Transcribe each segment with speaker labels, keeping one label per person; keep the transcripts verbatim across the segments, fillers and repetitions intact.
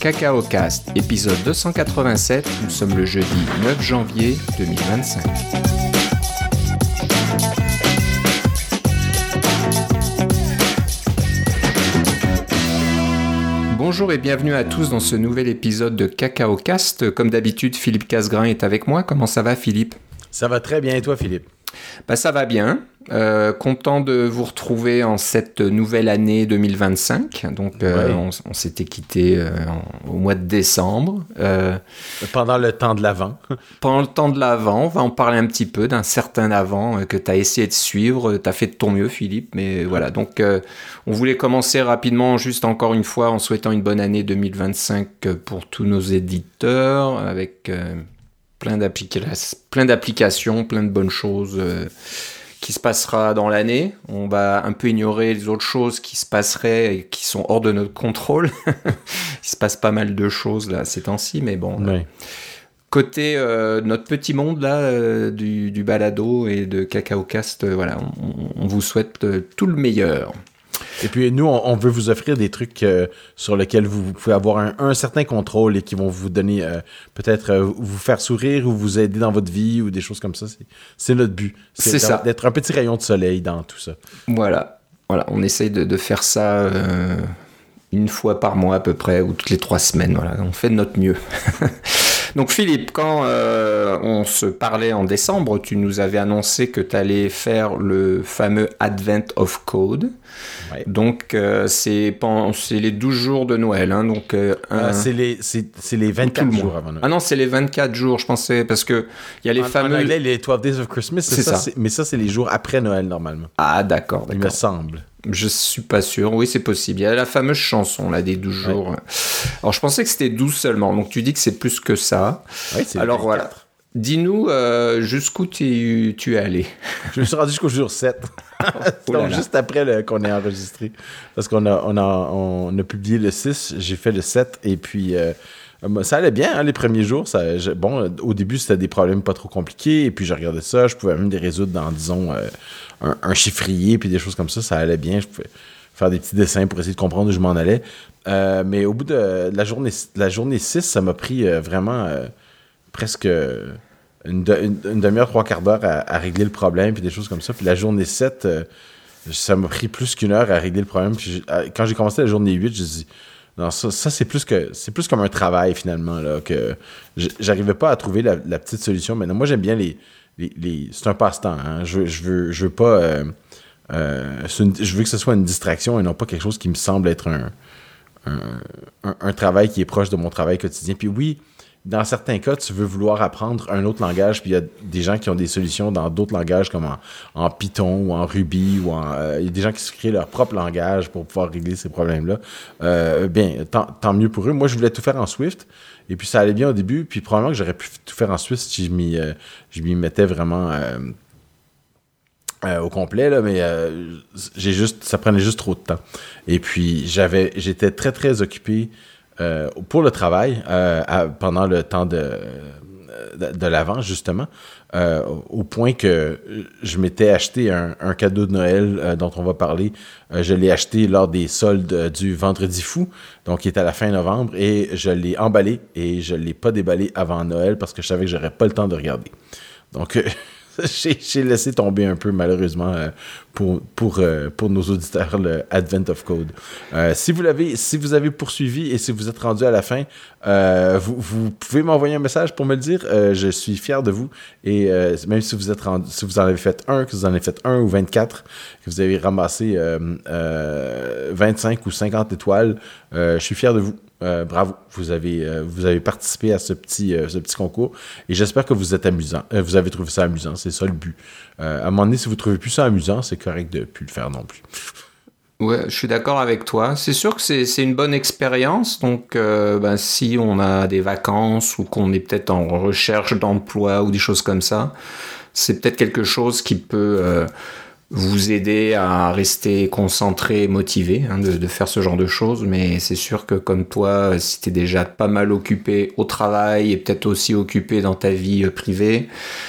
Speaker 1: CacaoCast, épisode deux cent quatre-vingt-sept. Nous sommes le jeudi neuf janvier deux mille vingt-cinq. Bonjour et bienvenue à tous dans ce nouvel épisode de CacaoCast. Comme d'habitude, Philippe Casgrain est avec moi. Comment ça va, Philippe ?
Speaker 2: Ça va très bien, et toi, Philippe ?
Speaker 1: Bah, ça va bien. Euh, content de vous retrouver en cette nouvelle année deux mille vingt-cinq. Donc, euh,
Speaker 2: ouais.
Speaker 1: on, on s'était quitté euh, en, au mois de décembre. Euh,
Speaker 2: pendant le temps de l'Avent.
Speaker 1: pendant le temps de l'Avent, on va en parler un petit peu d'un certain Avent euh, que tu as essayé de suivre. Tu as fait de ton mieux, Philippe. Mais voilà, donc euh, on voulait commencer rapidement, juste encore une fois, en souhaitant une bonne année deux mille vingt-cinq pour tous nos éditeurs, avec euh, plein, d'applica- plein d'applications, plein de bonnes choses euh, qui se passera dans l'année. On va un peu ignorer les autres choses qui se passeraient et qui sont hors de notre contrôle. Il se passe pas mal de choses là ces temps-ci, mais bon.
Speaker 2: Oui.
Speaker 1: Euh, côté euh, notre petit monde là euh, du, du balado et de CacaoCast, euh, voilà, on, on vous souhaite euh, tout le meilleur.
Speaker 2: Et puis nous, on, on veut vous offrir des trucs euh, sur lesquels vous, vous pouvez avoir un, un certain contrôle et qui vont vous donner euh, peut-être euh, vous faire sourire ou vous aider dans votre vie ou des choses comme ça. C'est, c'est notre but. C'est,
Speaker 1: C'est ça.
Speaker 2: D'être un petit rayon de soleil dans tout ça.
Speaker 1: Voilà, voilà, on essaye de, de faire ça euh, une fois par mois à peu près ou toutes les trois semaines. Voilà, on fait de notre mieux. Donc Philippe, quand euh, on se parlait en décembre, tu nous avais annoncé que tu allais faire le fameux Advent of Code. Ouais. Donc euh, c'est, pen- c'est les douze jours de Noël. Hein, donc, euh,
Speaker 2: euh,
Speaker 1: un...
Speaker 2: c'est, les, c'est, c'est les vingt-quatre jours avant Noël.
Speaker 1: Ah non, c'est les vingt-quatre jours, je pensais, parce qu'il y a les
Speaker 2: en,
Speaker 1: fameux...
Speaker 2: En anglais, les twelve Days of Christmas, c'est, c'est ça. ça. C'est, mais ça, c'est les jours après Noël, normalement.
Speaker 1: Ah d'accord, d'accord.
Speaker 2: Il me semble.
Speaker 1: Je suis pas sûr. Oui, c'est possible. Il y a la fameuse chanson, là, des douze jours. Ouais. Alors, je pensais que c'était douze seulement. Donc, tu dis que c'est plus que ça.
Speaker 2: Oui, c'est
Speaker 1: Alors,
Speaker 2: vingt-quatre. Voilà.
Speaker 1: Dis-nous euh, jusqu'où tu, tu es allé.
Speaker 2: Je me suis rendu jusqu'au jour sept. Donc, juste après le, qu'on ait enregistré. Parce qu'on a, on a, on a publié le six, j'ai fait le sept. Et puis, euh, ça allait bien, hein, les premiers jours. Ça, je, bon, au début, c'était des problèmes pas trop compliqués. Et puis, je regardais ça. Je pouvais même les résoudre dans, disons... Euh, Un, un chiffrier, puis des choses comme ça, ça allait bien. Je pouvais faire des petits dessins pour essayer de comprendre où je m'en allais. Euh, mais au bout de la journée, la journée six, ça m'a pris euh, vraiment euh, presque une, de, une, une demi-heure, trois quarts d'heure à, à régler le problème, puis des choses comme ça. Puis la journée sept, euh, ça m'a pris plus qu'une heure à régler le problème. Puis j'ai, quand j'ai commencé la journée huit, j'ai dit... Non, ça, ça c'est plus que c'est plus comme un travail, finalement, là, que j'arrivais pas à trouver la, la petite solution. Maintenant, moi, j'aime bien les... Les, les, c'est un passe-temps. Hein. Je, je, veux, je veux pas. Euh, euh, une, je veux que ce soit une distraction et non pas quelque chose qui me semble être un, un, un, un travail qui est proche de mon travail quotidien. Puis oui, dans certains cas, tu veux vouloir apprendre un autre langage, puis il y a des gens qui ont des solutions dans d'autres langages comme en, en Python ou en Ruby. Ou en, euh, il y a des gens qui se créent leur propre langage pour pouvoir régler ces problèmes-là. Euh, bien, tant, tant mieux pour eux. Moi, je voulais tout faire en Swift. Et puis, ça allait bien au début. Puis, probablement que j'aurais pu tout faire en Swift si je m'y, euh, je m'y mettais vraiment euh, euh, au complet. Là, mais euh, j'ai juste, ça prenait juste trop de temps. Et puis, j'avais, j'étais très, très occupé euh, pour le travail euh, à, pendant le temps de, de, de l'Avent, justement. Euh, au point que je m'étais acheté un, un cadeau de Noël euh, dont on va parler. Euh, je l'ai acheté lors des soldes euh, du Vendredi fou, donc qui est à la fin novembre, et je l'ai emballé et je ne l'ai pas déballé avant Noël parce que je savais que j'aurais pas le temps de regarder. Donc, euh, j'ai, j'ai laissé tomber un peu, malheureusement, euh, pour, pour, euh, pour nos auditeurs, le Advent of Code. Euh, si vous l'avez, si vous avez poursuivi et si vous êtes rendu à la fin, euh, vous, vous pouvez m'envoyer un message pour me le dire. Euh, je suis fier de vous. Et euh, même si vous êtes rendu, si vous en avez fait un, que vous en avez fait un ou vingt-quatre, que vous avez ramassé euh, euh, vingt-cinq ou cinquante étoiles, euh, je suis fier de vous. Euh, bravo, vous avez, euh, vous avez participé à ce petit, euh, ce petit concours et j'espère que vous êtes amusant. Euh, vous avez trouvé ça amusant, c'est ça le but. Euh, à un moment donné, si vous ne trouvez plus ça amusant, c'est correct de ne plus le faire non plus.
Speaker 1: Ouais, je suis d'accord avec toi. C'est sûr que c'est, c'est une bonne expérience. Donc, euh, ben, si on a des vacances ou qu'on est peut-être en recherche d'emploi ou des choses comme ça, c'est peut-être quelque chose qui peut... Euh, vous aider à rester concentré et motivé hein, de, de faire ce genre de choses, mais c'est sûr que comme toi, si t'es déjà pas mal occupé au travail et peut-être aussi occupé dans ta vie privée,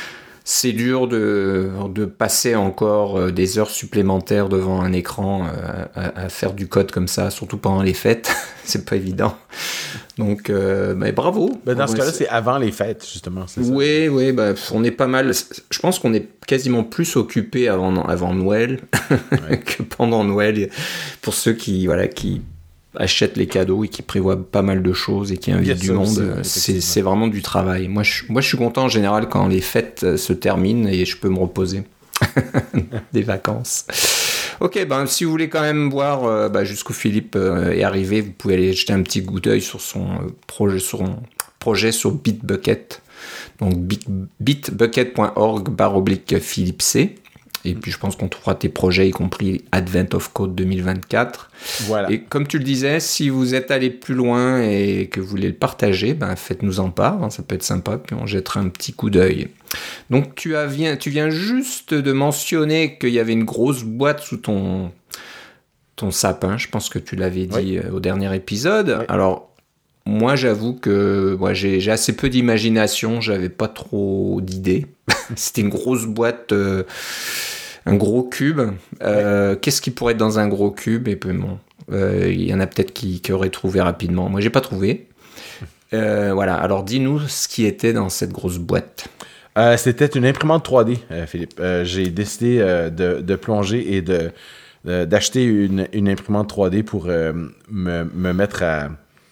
Speaker 1: c'est dur de, de passer encore des heures supplémentaires devant un écran à, à faire du code comme ça, surtout pendant les fêtes. C'est pas évident. Donc, euh, bah, bravo.
Speaker 2: Ben, dans
Speaker 1: ouais,
Speaker 2: ce cas-là,
Speaker 1: c'est...
Speaker 2: c'est avant les fêtes, justement. C'est ça?
Speaker 1: Oui, oui, bah, on est pas mal. Je pense qu'on est quasiment plus occupé avant, avant Noël ouais. que pendant Noël. Pour ceux qui, voilà, qui achètent les cadeaux et qui prévoient pas mal de choses et qui invitent du monde, aussi, c'est, c'est vraiment du travail. Moi je, moi, je suis content en général quand les fêtes se terminent et je peux me reposer. Des vacances. Ok, ben si vous voulez quand même voir euh, bah, jusqu'où Philippe euh, est arrivé, vous pouvez aller jeter un petit coup d'œil sur son euh, projet, sur son projet sur Bitbucket. Donc bitbucket point org barre oblique Philippe C. Et puis je pense qu'on trouvera tes projets, y compris Advent of Code deux mille vingt-quatre. Voilà. Et comme tu le disais, si vous êtes allé plus loin et que vous voulez le partager, ben faites-nous en part, hein, ça peut être sympa, puis on jettera un petit coup d'œil. Donc tu, as, viens, tu viens juste de mentionner qu'il y avait une grosse boîte sous ton, ton sapin, je pense que tu l'avais dit oui. au dernier épisode. Oui. Alors, moi j'avoue que moi, j'ai, j'ai assez peu d'imagination, j'avais pas trop d'idées. C'était une grosse boîte... Euh, un gros cube. Euh, ouais. Qu'est-ce qui pourrait être dans un gros cube? Et puis bon, euh, il y en a peut-être qui, qui auraient trouvé rapidement. Moi, j'ai pas trouvé. Euh, voilà. Alors, dis-nous ce qui était dans cette grosse boîte.
Speaker 2: Euh, c'était une imprimante trois D, euh, Philippe. Euh, j'ai décidé euh, de, de plonger et de, euh, d'acheter une, une imprimante trois D pour euh, me, me mettre à,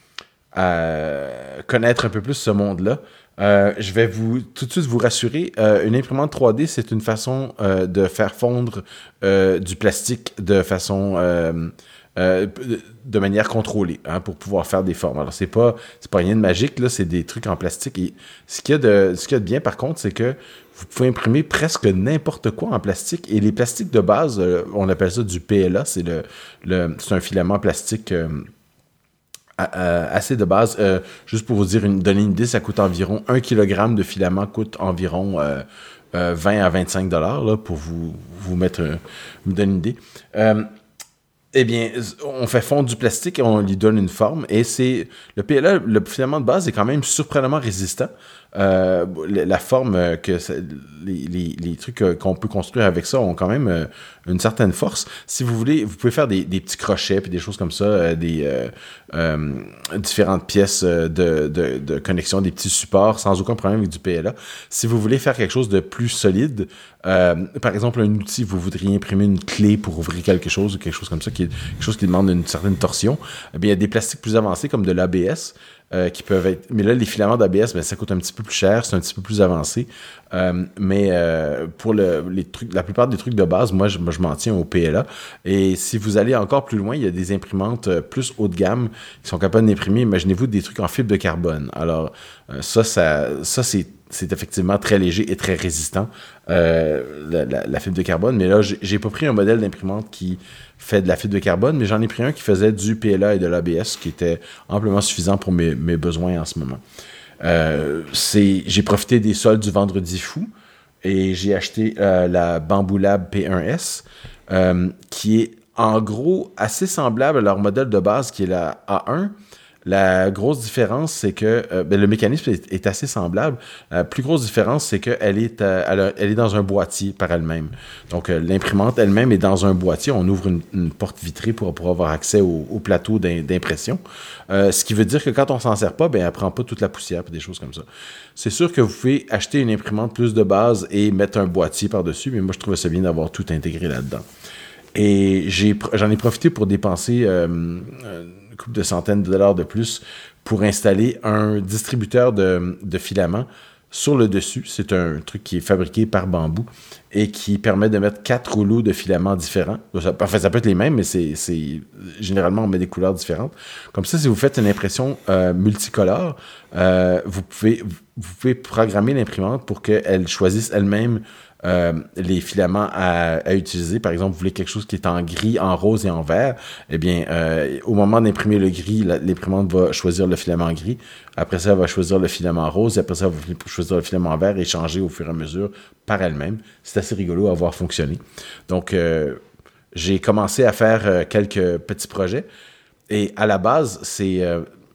Speaker 2: à connaître un peu plus ce monde-là. Euh, je vais vous tout de suite vous rassurer, euh, une imprimante trois D, c'est une façon euh, de faire fondre euh, du plastique de façon euh, euh, de manière contrôlée, hein, pour pouvoir faire des formes. Alors c'est pas c'est pas rien de magique là, c'est des trucs en plastique. Et ce qu'il y a de ce qu'il y a de bien par contre, c'est que vous pouvez imprimer presque n'importe quoi en plastique. Et les plastiques de base, euh, on appelle ça du P L A, c'est le, le c'est un filament plastique. Euh, Euh, assez de base. Euh, juste pour vous dire, une, donner une idée, ça coûte environ un kilogramme de filament coûte environ euh, euh, vingt à vingt-cinq dollars là, pour vous, vous mettre, euh, vous donner une idée. Euh, eh bien, on fait fondre du plastique et on lui donne une forme. Et c'est le P L A, le filament de base est quand même surprenamment résistant. Euh, la forme que ça, les, les, les trucs qu'on peut construire avec ça ont quand même euh, une certaine force. Si vous voulez, vous pouvez faire des, des petits crochets puis des choses comme ça, euh, des euh, euh, différentes pièces de, de, de connexion, des petits supports sans aucun problème avec du P L A. Si vous voulez faire quelque chose de plus solide, euh, par exemple un outil, vous voudriez imprimer une clé pour ouvrir quelque chose ou quelque chose comme ça, qui est quelque chose qui demande une certaine torsion, eh bien il y a des plastiques plus avancés comme de l'A B S. Euh, qui peuvent être... Mais là, les filaments d'A B S, ben, ça coûte un petit peu plus cher, c'est un petit peu plus avancé. Euh, mais euh, pour le, les trucs, la plupart des trucs de base, moi je, moi, je m'en tiens au P L A. Et si vous allez encore plus loin, il y a des imprimantes plus haut de gamme qui sont capables d'imprimer, imaginez-vous, des trucs en fibre de carbone. Alors, euh, ça, ça, ça c'est, c'est effectivement très léger et très résistant, euh, la, la, la fibre de carbone. Mais là, j'ai, j'ai pas pris un modèle d'imprimante qui fait de la fibre de carbone, mais j'en ai pris un qui faisait du P L A et de l'A B S, qui était amplement suffisant pour mes, mes besoins en ce moment. Euh, c'est, j'ai profité des soldes du Vendredi fou et j'ai acheté euh, la Bamboo Lab P un S, euh, qui est en gros assez semblable à leur modèle de base qui est la A un. La grosse différence, c'est que euh, ben, le mécanisme est, est assez semblable. La plus grosse différence, c'est qu'elle est, euh, elle, a, elle est dans un boîtier par elle-même. Donc, euh, l'imprimante elle-même est dans un boîtier. On ouvre une, une porte vitrée pour, pour avoir accès au, au plateau d'im, d'impression. Euh, ce qui veut dire que quand on s'en sert pas, ben, elle prend pas toute la poussière et des choses comme ça. C'est sûr que vous pouvez acheter une imprimante plus de base et mettre un boîtier par-dessus, mais moi, je trouvais ça bien d'avoir tout intégré là-dedans. Et j'ai, j'en ai profité pour dépenser euh, une couple de centaines de dollars de plus pour installer un distributeur de, de filaments sur le dessus. C'est un truc qui est fabriqué par Bamboo et qui permet de mettre quatre rouleaux de filaments différents. Enfin, ça peut être les mêmes, mais c'est, c'est généralement, on met des couleurs différentes. Comme ça, si vous faites une impression euh, multicolore, euh, vous pouvez, vous pouvez programmer l'imprimante pour qu'elle choisisse elle-même Euh, les filaments à, à utiliser. Par exemple, vous voulez quelque chose qui est en gris, en rose et en vert, eh bien, euh, au moment d'imprimer le gris, la, l'imprimante va choisir le filament gris. Après ça, elle va choisir le filament rose. Et après ça, elle va choisir le filament vert et changer au fur et à mesure par elle-même. C'est assez rigolo à voir fonctionner. Donc, euh, j'ai commencé à faire euh, quelques petits projets. Et à la base, c'est... Euh,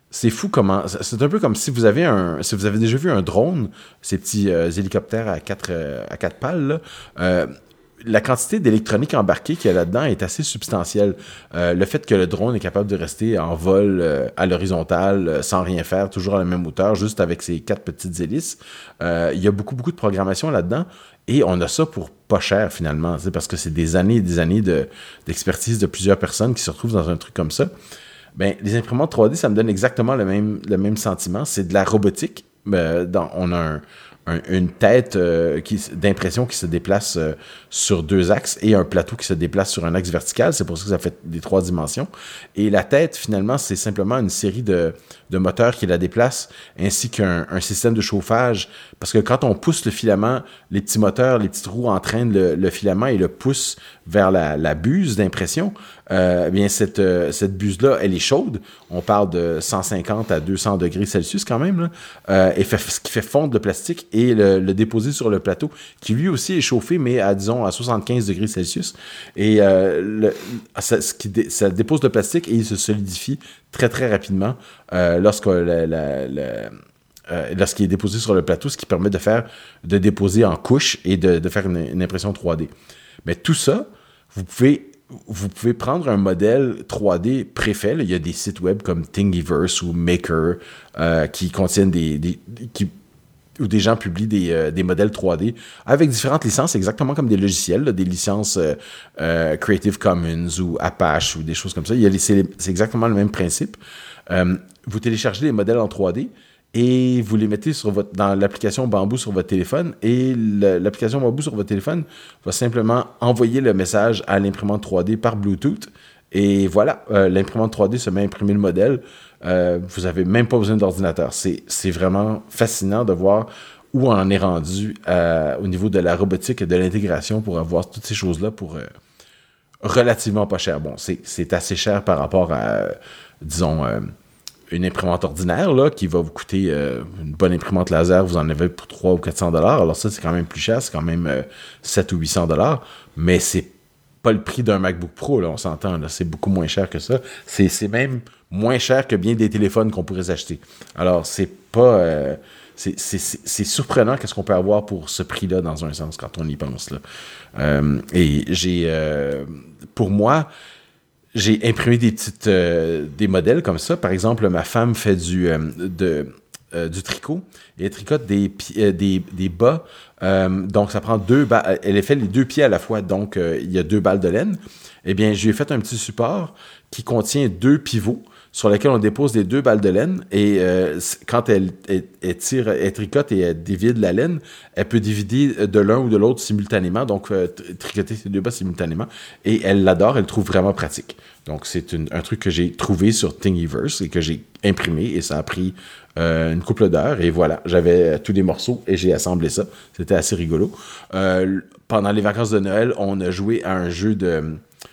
Speaker 2: c'est fou comment... C'est un peu comme si vous avez un... Si vous avez déjà vu un drone, ces petits euh, hélicoptères à quatre, euh, à quatre pales, là, euh, la quantité d'électronique embarquée qu'il y a là-dedans est assez substantielle. Euh, le fait que le drone est capable de rester en vol euh, à l'horizontale, euh, sans rien faire, toujours à la même hauteur, juste avec ses quatre petites hélices, euh, il y a beaucoup, beaucoup de programmation là-dedans. Et on a ça pour pas cher, finalement, parce que c'est des années et des années de, d'expertise de plusieurs personnes qui se retrouvent dans un truc comme ça. Ben, les imprimantes trois D, ça me donne exactement le même, le même sentiment. C'est de la robotique. Euh, dans, on a un, un, une tête euh, qui, d'impression qui se déplace euh, sur deux axes et un plateau qui se déplace sur un axe vertical. C'est pour ça que ça fait des trois dimensions. Et la tête, finalement, c'est simplement une série de, de moteurs qui la déplacent, ainsi qu'un un système de chauffage. Parce que quand on pousse le filament, les petits moteurs, les petites roues entraînent le, le filament et le poussent vers la, la buse d'impression. Euh, bien, cette, euh, cette buse-là, elle est chaude. On parle de cent cinquante à deux cents degrés Celsius quand même, là. Euh, et fait, ce qui fait fondre le plastique et le, le déposer sur le plateau, qui lui aussi est chauffé, mais à, disons, à soixante-quinze degrés Celsius. Et euh, le, ça, ce qui dé, ça dépose le plastique et il se solidifie très, très rapidement euh, lorsque la, la, la Euh, lorsqu'il est déposé sur le plateau, ce qui permet de faire, de déposer en couche et de, de faire une, une impression trois D. Mais tout ça, vous pouvez, vous pouvez prendre un modèle trois D préfet. Là. Il y a des sites web comme Thingiverse ou Maker euh, qui contiennent des, des qui, où des gens publient des, euh, des modèles trois D avec différentes licences, exactement comme des logiciels, là, des licences euh, euh, Creative Commons ou Apache ou des choses comme ça. Il y a les, c'est, c'est exactement le même principe. Euh, vous téléchargez les modèles en trois D et vous les mettez sur votre, dans l'application Bamboo sur votre téléphone et le, l'application Bamboo sur votre téléphone va simplement envoyer le message à l'imprimante trois D par Bluetooth et voilà, euh, l'imprimante trois D se met à imprimer le modèle. Euh, vous n'avez même pas besoin d'ordinateur. C'est, c'est vraiment fascinant de voir où on en est rendu euh, au niveau de la robotique et de l'intégration pour avoir toutes ces choses-là pour euh, relativement pas cher. Bon, c'est, c'est assez cher par rapport à, euh, disons... Euh, une imprimante ordinaire, là, qui va vous coûter euh, une bonne imprimante laser, vous en avez pour trois cents ou quatre cents dollars. Alors ça, c'est quand même plus cher, c'est quand même euh, sept ou huit cents dollars, mais c'est pas le prix d'un MacBook Pro, là, on s'entend, là, c'est beaucoup moins cher que ça. C'est, c'est même moins cher que bien des téléphones qu'on pourrait acheter. Alors, c'est pas... Euh, c'est, c'est, c'est, c'est surprenant qu'est-ce qu'on peut avoir pour ce prix-là, dans un sens, quand on y pense, là. Euh, et j'ai... Euh, pour moi... J'ai imprimé des petites euh, des modèles comme ça. Par exemple, ma femme fait du, euh, de, euh, du tricot et elle tricote des, euh, des, des bas. Euh, donc, ça prend deux balles. Elle a fait les deux pieds à la fois. Donc, euh, il y a deux balles de laine. Eh bien, je lui ai fait un petit support qui contient deux pivots sur lesquels on dépose les deux balles de laine. Et euh, quand elle, elle, elle tire, elle tricote et elle dévide la laine, elle peut divider de l'un ou de l'autre simultanément, donc euh, tricoter ces deux bas simultanément. Et elle l'adore, elle le trouve vraiment pratique. Donc, c'est une, un truc que j'ai trouvé sur Thingiverse et que j'ai imprimé et ça a pris euh, une couple d'heures. Et voilà, j'avais tous les morceaux et j'ai assemblé ça. C'était assez rigolo. Euh, pendant les vacances de Noël, on a joué à un jeu de...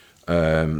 Speaker 2: Euh,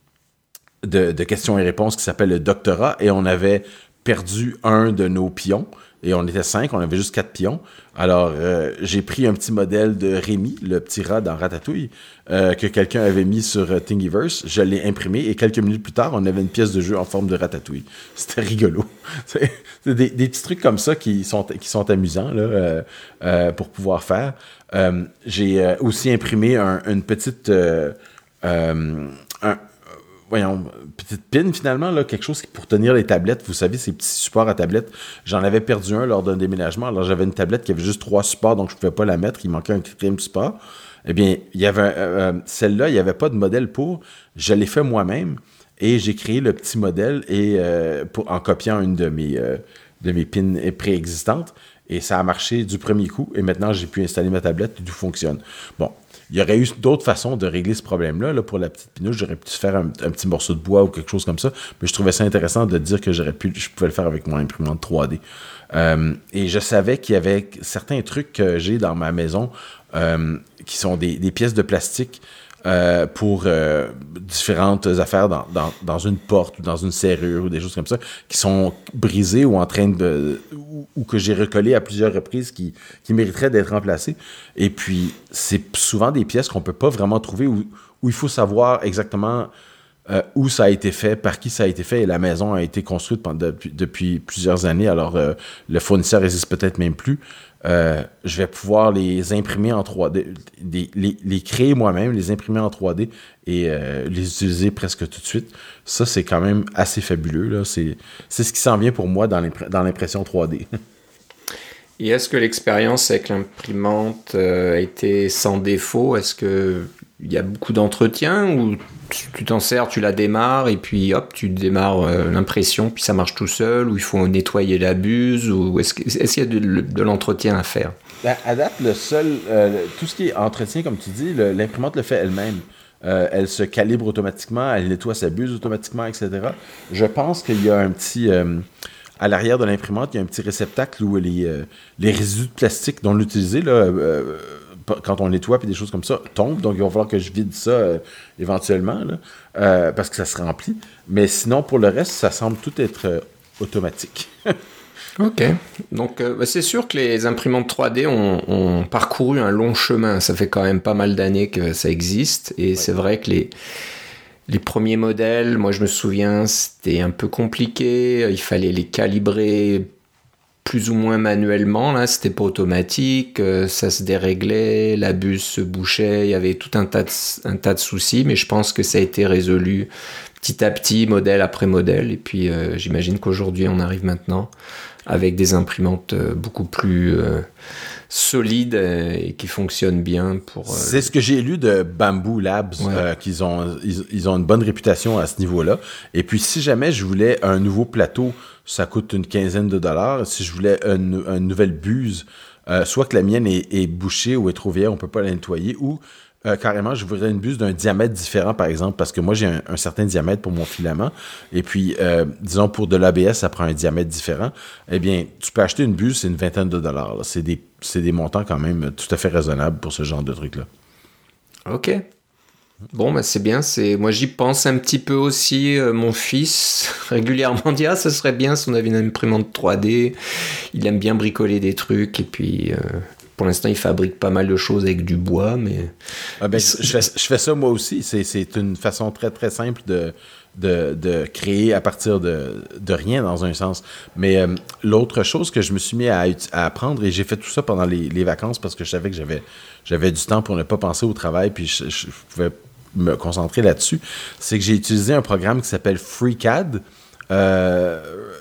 Speaker 2: De, de questions et réponses qui s'appelle le doctorat et on avait perdu un de nos pions et on était cinq, on avait juste quatre pions. Alors, euh, j'ai pris un petit modèle de Rémi, le petit rat dans Ratatouille, euh, que quelqu'un avait mis sur euh, Thingiverse. Je l'ai imprimé et quelques minutes plus tard, on avait une pièce de jeu en forme de Ratatouille. C'était rigolo. C'est, c'est des, des petits trucs comme ça qui sont, qui sont amusants là, euh, euh, pour pouvoir faire. Euh, j'ai euh, aussi imprimé un, une petite... Euh, euh, un, voyons, petite pin finalement, là, quelque chose pour tenir les tablettes. Vous savez, ces petits supports à tablettes. J'en avais perdu un lors d'un déménagement. Alors, j'avais une tablette qui avait juste trois supports, donc je ne pouvais pas la mettre. Il manquait un quatrième support. Eh bien, il y avait euh, celle-là, il n'y avait pas de modèle pour. Je l'ai fait moi-même et j'ai créé le petit modèle et, euh, pour, en copiant une de mes, euh, de mes pins préexistantes. Et ça a marché du premier coup. Et maintenant, j'ai pu installer ma tablette et tout fonctionne. Bon. Il y aurait eu d'autres façons de régler ce problème-là. Là, pour la petite pinouche, j'aurais pu faire un, un petit morceau de bois ou quelque chose comme ça. Mais je trouvais ça intéressant de dire que j'aurais pu, je pouvais le faire avec mon imprimante trois D. Euh, et je savais qu'il y avait certains trucs que j'ai dans ma maison euh, qui sont des, des pièces de plastique euh, pour euh, différentes affaires dans, dans, dans une porte ou dans une serrure ou des choses comme ça qui sont brisées ou en train de... ou, ou que j'ai recollées à plusieurs reprises qui, qui mériteraient d'être remplacées. Et puis, c'est souvent des pièces qu'on peut pas vraiment trouver où, où il faut savoir exactement euh, où ça a été fait, par qui ça a été fait, et la maison a été construite pendant, depuis, depuis plusieurs années, alors euh, le fournisseur n'existe peut-être même plus. Euh, je vais pouvoir les imprimer en trois D, les, les, les créer moi-même, les imprimer en trois D et euh, les utiliser presque tout de suite. Ça, c'est quand même assez fabuleux, là. C'est, c'est ce qui s'en vient pour moi dans, l'impr- dans l'impression trois D.
Speaker 1: Et est-ce que l'expérience avec l'imprimante euh, a été sans défaut? Est-ce qu'il y a beaucoup d'entretien ou tu t'en sers, tu la démarres et puis hop, tu démarres euh, l'impression, puis ça marche tout seul, ou il faut nettoyer la buse, ou est-ce, que, est-ce qu'il y a de, de l'entretien à faire?
Speaker 2: Ben, à date, le seul, euh, tout ce qui est entretien, comme tu dis, le, l'imprimante le fait elle-même. Euh, elle se calibre automatiquement, elle nettoie sa buse automatiquement, et cetera. Je pense qu'il y a un petit... Euh, à l'arrière de l'imprimante, il y a un petit réceptacle où les, euh, les résidus de plastique non utilisés, là, euh, quand on nettoie et des choses comme ça, tombent. Donc, il va falloir que je vide ça euh, éventuellement, là, euh, parce que ça se remplit. Mais sinon, pour le reste, ça semble tout être euh, automatique.
Speaker 1: Ok. Donc, euh, c'est sûr que les imprimantes trois D ont, ont parcouru un long chemin. Ça fait quand même pas mal d'années que ça existe. Et ouais. C'est vrai que les... Les premiers modèles, moi je me souviens, c'était un peu compliqué. Il fallait les calibrer plus ou moins manuellement. Là, c'était pas automatique. Ça se déréglait, la buse se bouchait. Il y avait tout un tas de, un tas de soucis, mais je pense que ça a été résolu petit à petit, modèle après modèle. Et puis, euh, j'imagine qu'aujourd'hui, on arrive maintenant avec des imprimantes beaucoup plus euh, solides et qui fonctionnent bien pour... Euh,
Speaker 2: c'est ce que j'ai lu de Bamboo Labs, ouais. euh, qu'ils ont, ils, ils ont une bonne réputation à ce niveau-là. Et puis, si jamais je voulais un nouveau plateau, ça coûte une quinzaine de dollars. Si je voulais une, une nouvelle buse, euh, soit que la mienne est, est bouchée ou est trop vieille, on peut pas la nettoyer, ou... Euh, carrément, je voudrais une buse d'un diamètre différent, par exemple, parce que moi, j'ai un, un certain diamètre pour mon filament. Et puis, euh, disons, pour de l'A B S, ça prend un diamètre différent. Eh bien, tu peux acheter une buse, c'est une vingtaine de dollars. Là. C'est des, c'est des montants quand même tout à fait raisonnables pour ce genre de truc-là.
Speaker 1: OK. Bon, ben c'est bien. C'est... Moi, j'y pense un petit peu aussi. Euh, mon fils, régulièrement, dit « Ah, ça serait bien si on avait une imprimante trois D. » Il aime bien bricoler des trucs. Et puis... Euh... Pour l'instant, il fabrique pas mal de choses avec du bois, mais...
Speaker 2: Ah ben, je, fais, je fais ça moi aussi. C'est, c'est une façon très, très simple de, de, de créer à partir de, de rien, dans un sens. Mais euh, l'autre chose que je me suis mis à, à apprendre, et j'ai fait tout ça pendant les, les vacances parce que je savais que j'avais, j'avais du temps pour ne pas penser au travail, puis je, je pouvais me concentrer là-dessus, c'est que j'ai utilisé un programme qui s'appelle FreeCAD, euh,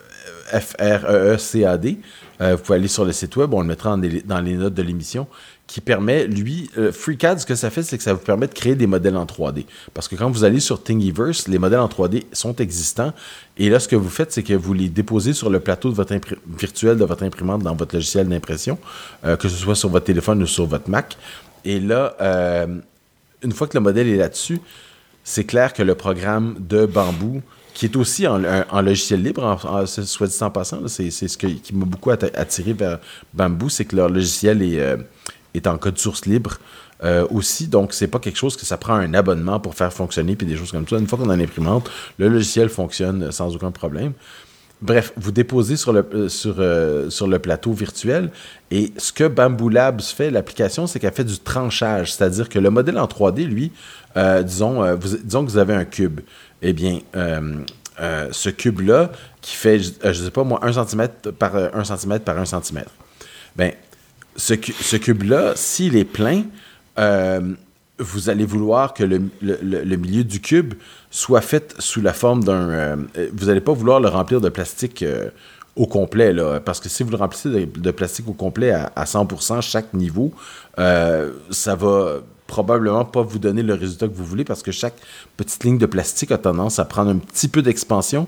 Speaker 2: F R E E C A D. Euh, vous pouvez aller sur le site web, on le mettra dans les, dans les notes de l'émission, qui permet, lui, euh, FreeCAD, ce que ça fait, c'est que ça vous permet de créer des modèles en trois D. Parce que quand vous allez sur Thingiverse, les modèles en trois D sont existants, et là, ce que vous faites, c'est que vous les déposez sur le plateau de votre impri- virtuel de votre imprimante dans votre logiciel d'impression, euh, que ce soit sur votre téléphone ou sur votre Mac. Et là, euh, une fois que le modèle est là-dessus, c'est clair que le programme de Bamboo, qui est aussi en, en, en logiciel libre, en, en, soit dit en passant, là, c'est, c'est ce que, qui m'a beaucoup attiré vers Bamboo, c'est que leur logiciel est, euh, est en code source libre euh, aussi, donc c'est pas quelque chose que ça prend un abonnement pour faire fonctionner, puis des choses comme ça. Une fois qu'on a l'imprimante, le logiciel fonctionne sans aucun problème. Bref, vous déposez sur le, euh, sur, euh, sur le plateau virtuel, et ce que Bamboo Labs fait, l'application, c'est qu'elle fait du tranchage, c'est-à-dire que le modèle en trois D, lui, euh, disons, euh, vous, disons que vous avez un cube. Eh bien, euh, euh, ce cube-là, qui fait, je ne sais pas moi, un centimètre par un centimètre par un centimètre, bien, ce, ce cube-là, s'il est plein, euh, vous allez vouloir que le, le, le milieu du cube soit fait sous la forme d'un... Euh, vous n'allez pas vouloir le remplir de plastique euh, au complet, là, parce que si vous le remplissez de, de plastique au complet à, à cent pour cent chaque niveau, euh, ça va... probablement pas vous donner le résultat que vous voulez parce que chaque petite ligne de plastique a tendance à prendre un petit peu d'expansion,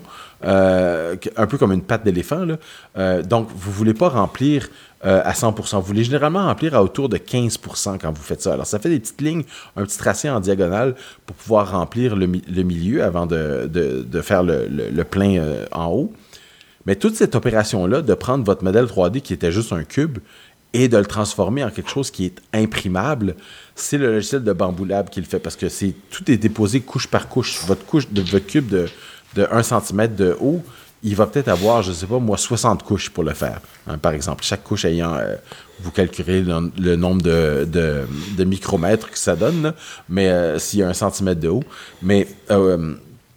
Speaker 2: euh, un peu comme une patte d'éléphant, là. Euh, donc, vous ne voulez pas remplir euh, à cent pour cent. Vous voulez généralement remplir à autour de quinze pour cent quand vous faites ça. Alors, ça fait des petites lignes, un petit tracé en diagonale pour pouvoir remplir le, le milieu avant de, de, de faire le, le, le plein euh, en haut. Mais toute cette opération-là, de prendre votre modèle trois D qui était juste un cube et de le transformer en quelque chose qui est imprimable, c'est le logiciel de Bamboo Lab qui le fait, parce que c'est, tout est déposé couche par couche. Votre couche de votre cube de, de un centimètre de haut, il va peut-être avoir, je ne sais pas, moi, soixante couches pour le faire, hein, par exemple. Chaque couche ayant, euh, vous calculez le, le nombre de, de, de micromètres que ça donne, là, mais euh, s'il y a un centimètre de haut. Mais euh,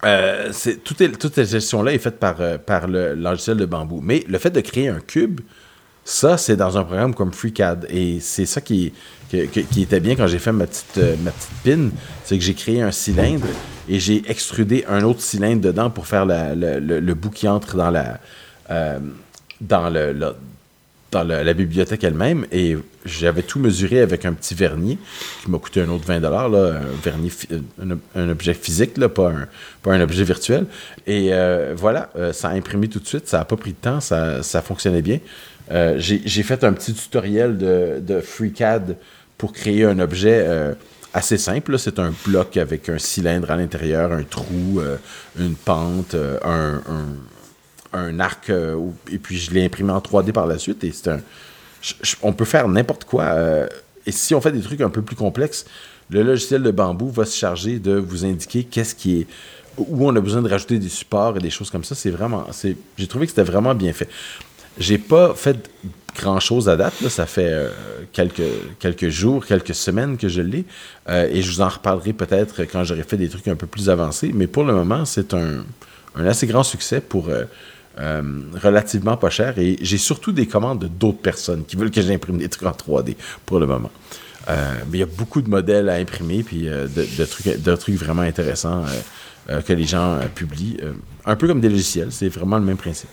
Speaker 2: Euh, c'est, tout est, toute cette gestion-là est faite par, euh, par le, le logiciel de Bamboo. Mais le fait de créer un cube, ça, c'est dans un programme comme FreeCAD. Et c'est ça qui, qui, qui était bien quand j'ai fait ma petite, euh, ma petite pin. C'est que j'ai créé un cylindre et j'ai extrudé un autre cylindre dedans pour faire la, le, le, le bout qui entre dans la, euh, dans le, le, dans le, la bibliothèque elle-même. Et j'avais tout mesuré avec un petit vernis qui m'a coûté un autre vingt dollars, là, un vernis, un, un objet physique, là, pas, un, pas un objet virtuel. Et euh, voilà, euh, ça a imprimé tout de suite. Ça n'a pas pris de temps, ça, ça fonctionnait bien. Euh, j'ai, j'ai fait un petit tutoriel de, de FreeCAD pour créer un objet euh, assez simple. Là. C'est un bloc avec un cylindre à l'intérieur, un trou, euh, une pente, euh, un, un, un arc, euh, et puis je l'ai imprimé en trois D par la suite. Et c'est un, je, je, on peut faire n'importe quoi. Euh, et si on fait des trucs un peu plus complexes, le logiciel de Bamboo va se charger de vous indiquer qu'est-ce qui est, où on a besoin de rajouter des supports et des choses comme ça. C'est vraiment, c'est, j'ai trouvé que c'était vraiment bien fait. J'ai pas fait grand-chose à date. Là. Ça fait euh, quelques, quelques jours, quelques semaines que je l'ai. Euh, et je vous en reparlerai peut-être quand j'aurai fait des trucs un peu plus avancés. Mais pour le moment, c'est un, un assez grand succès pour euh, euh, relativement pas cher. Et j'ai surtout des commandes de d'autres personnes qui veulent que j'imprime des trucs en trois D pour le moment. Euh, mais il y a beaucoup de modèles à imprimer puis euh, de, de, trucs, de trucs vraiment intéressants euh, euh, que les gens euh, publient. Euh, un peu comme des logiciels. C'est vraiment le même principe.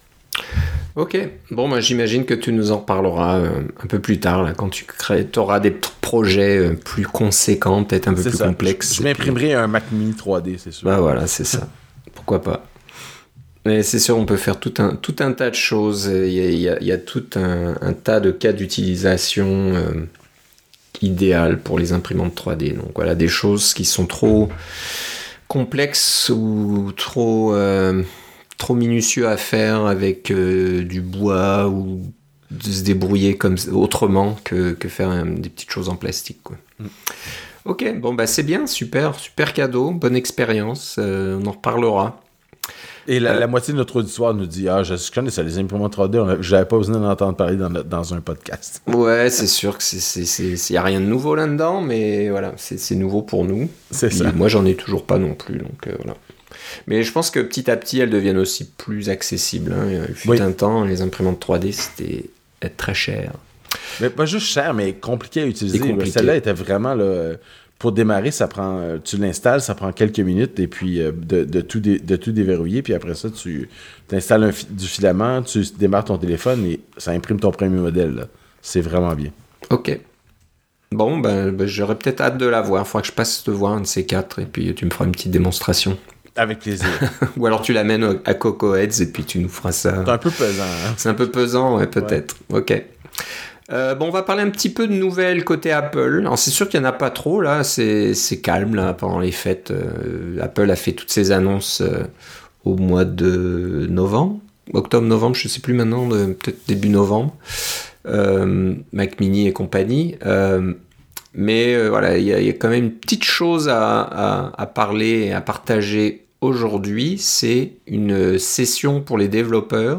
Speaker 1: Ok, bon, moi j'imagine que tu nous en reparleras euh, un peu plus tard, là, quand tu crées, auras des t- projets euh, plus conséquents, peut-être un peu
Speaker 2: c'est
Speaker 1: plus
Speaker 2: ça.
Speaker 1: complexes.
Speaker 2: Je, je m'imprimerai puis... un Mac Mini trois D, c'est sûr.
Speaker 1: Bah voilà, c'est ça. Pourquoi pas. Mais c'est sûr, on peut faire tout un, tout un tas de choses. Il y a, il y a, il y a tout un, un tas de cas d'utilisation euh, idéal pour les imprimantes trois D. Donc voilà, des choses qui sont trop complexes ou trop... Euh, trop minutieux à faire avec euh, du bois ou de se débrouiller comme autrement que, que faire euh, des petites choses en plastique, quoi. Mm. Ok, bon bah c'est bien, super, super cadeau, bonne expérience, euh, on en reparlera.
Speaker 2: Et la, euh, la moitié de notre auditoire nous dit « Ah, je connais ça, les imprimantes trois D, on a, j'avais pas besoin d'en entendre parler dans, dans un podcast. »
Speaker 1: Ouais, c'est sûr qu'il n'y a rien de nouveau là-dedans, mais voilà, c'est, c'est nouveau pour nous.
Speaker 2: C'est
Speaker 1: Puis,
Speaker 2: ça.
Speaker 1: Moi, j'en ai toujours pas non plus, donc euh, voilà. Mais je pense que petit à petit, elles deviennent aussi plus accessibles. Hein. Il fut oui. un temps, les imprimantes trois D, c'était être très cher.
Speaker 2: Mais pas juste cher, mais compliqué à utiliser. Compliqué. Celle-là était vraiment... Là, pour démarrer, ça prend, tu l'installes, ça prend quelques minutes, et puis de, de, tout, dé, de tout déverrouiller, puis après ça, tu installes un, du filament, tu démarres ton téléphone, et ça imprime ton premier modèle. Là. C'est vraiment bien.
Speaker 1: OK. Bon, ben, ben j'aurais peut-être hâte de la voir. Il faudra que je passe te voir un de ces quatre, et puis tu me feras une petite démonstration.
Speaker 2: Avec plaisir.
Speaker 1: Ou alors tu l'amènes à Coco Heads et puis tu nous feras ça.
Speaker 2: C'est un peu pesant. Hein?
Speaker 1: C'est un peu pesant, ouais, peut-être. Ouais. Ok. Euh, bon, on va parler un petit peu de nouvelles côté Apple. Alors, c'est sûr qu'il n'y en a pas trop, là. C'est, c'est calme, là, pendant les fêtes. Euh, Apple a fait toutes ses annonces euh, au mois de novembre. Octobre, novembre, je ne sais plus maintenant, de, peut-être début novembre. Euh, Mac Mini et compagnie. Euh, mais euh, voilà, il y, y a quand même une petite chose à, à, à parler et à partager aujourd'hui, c'est une session pour les développeurs.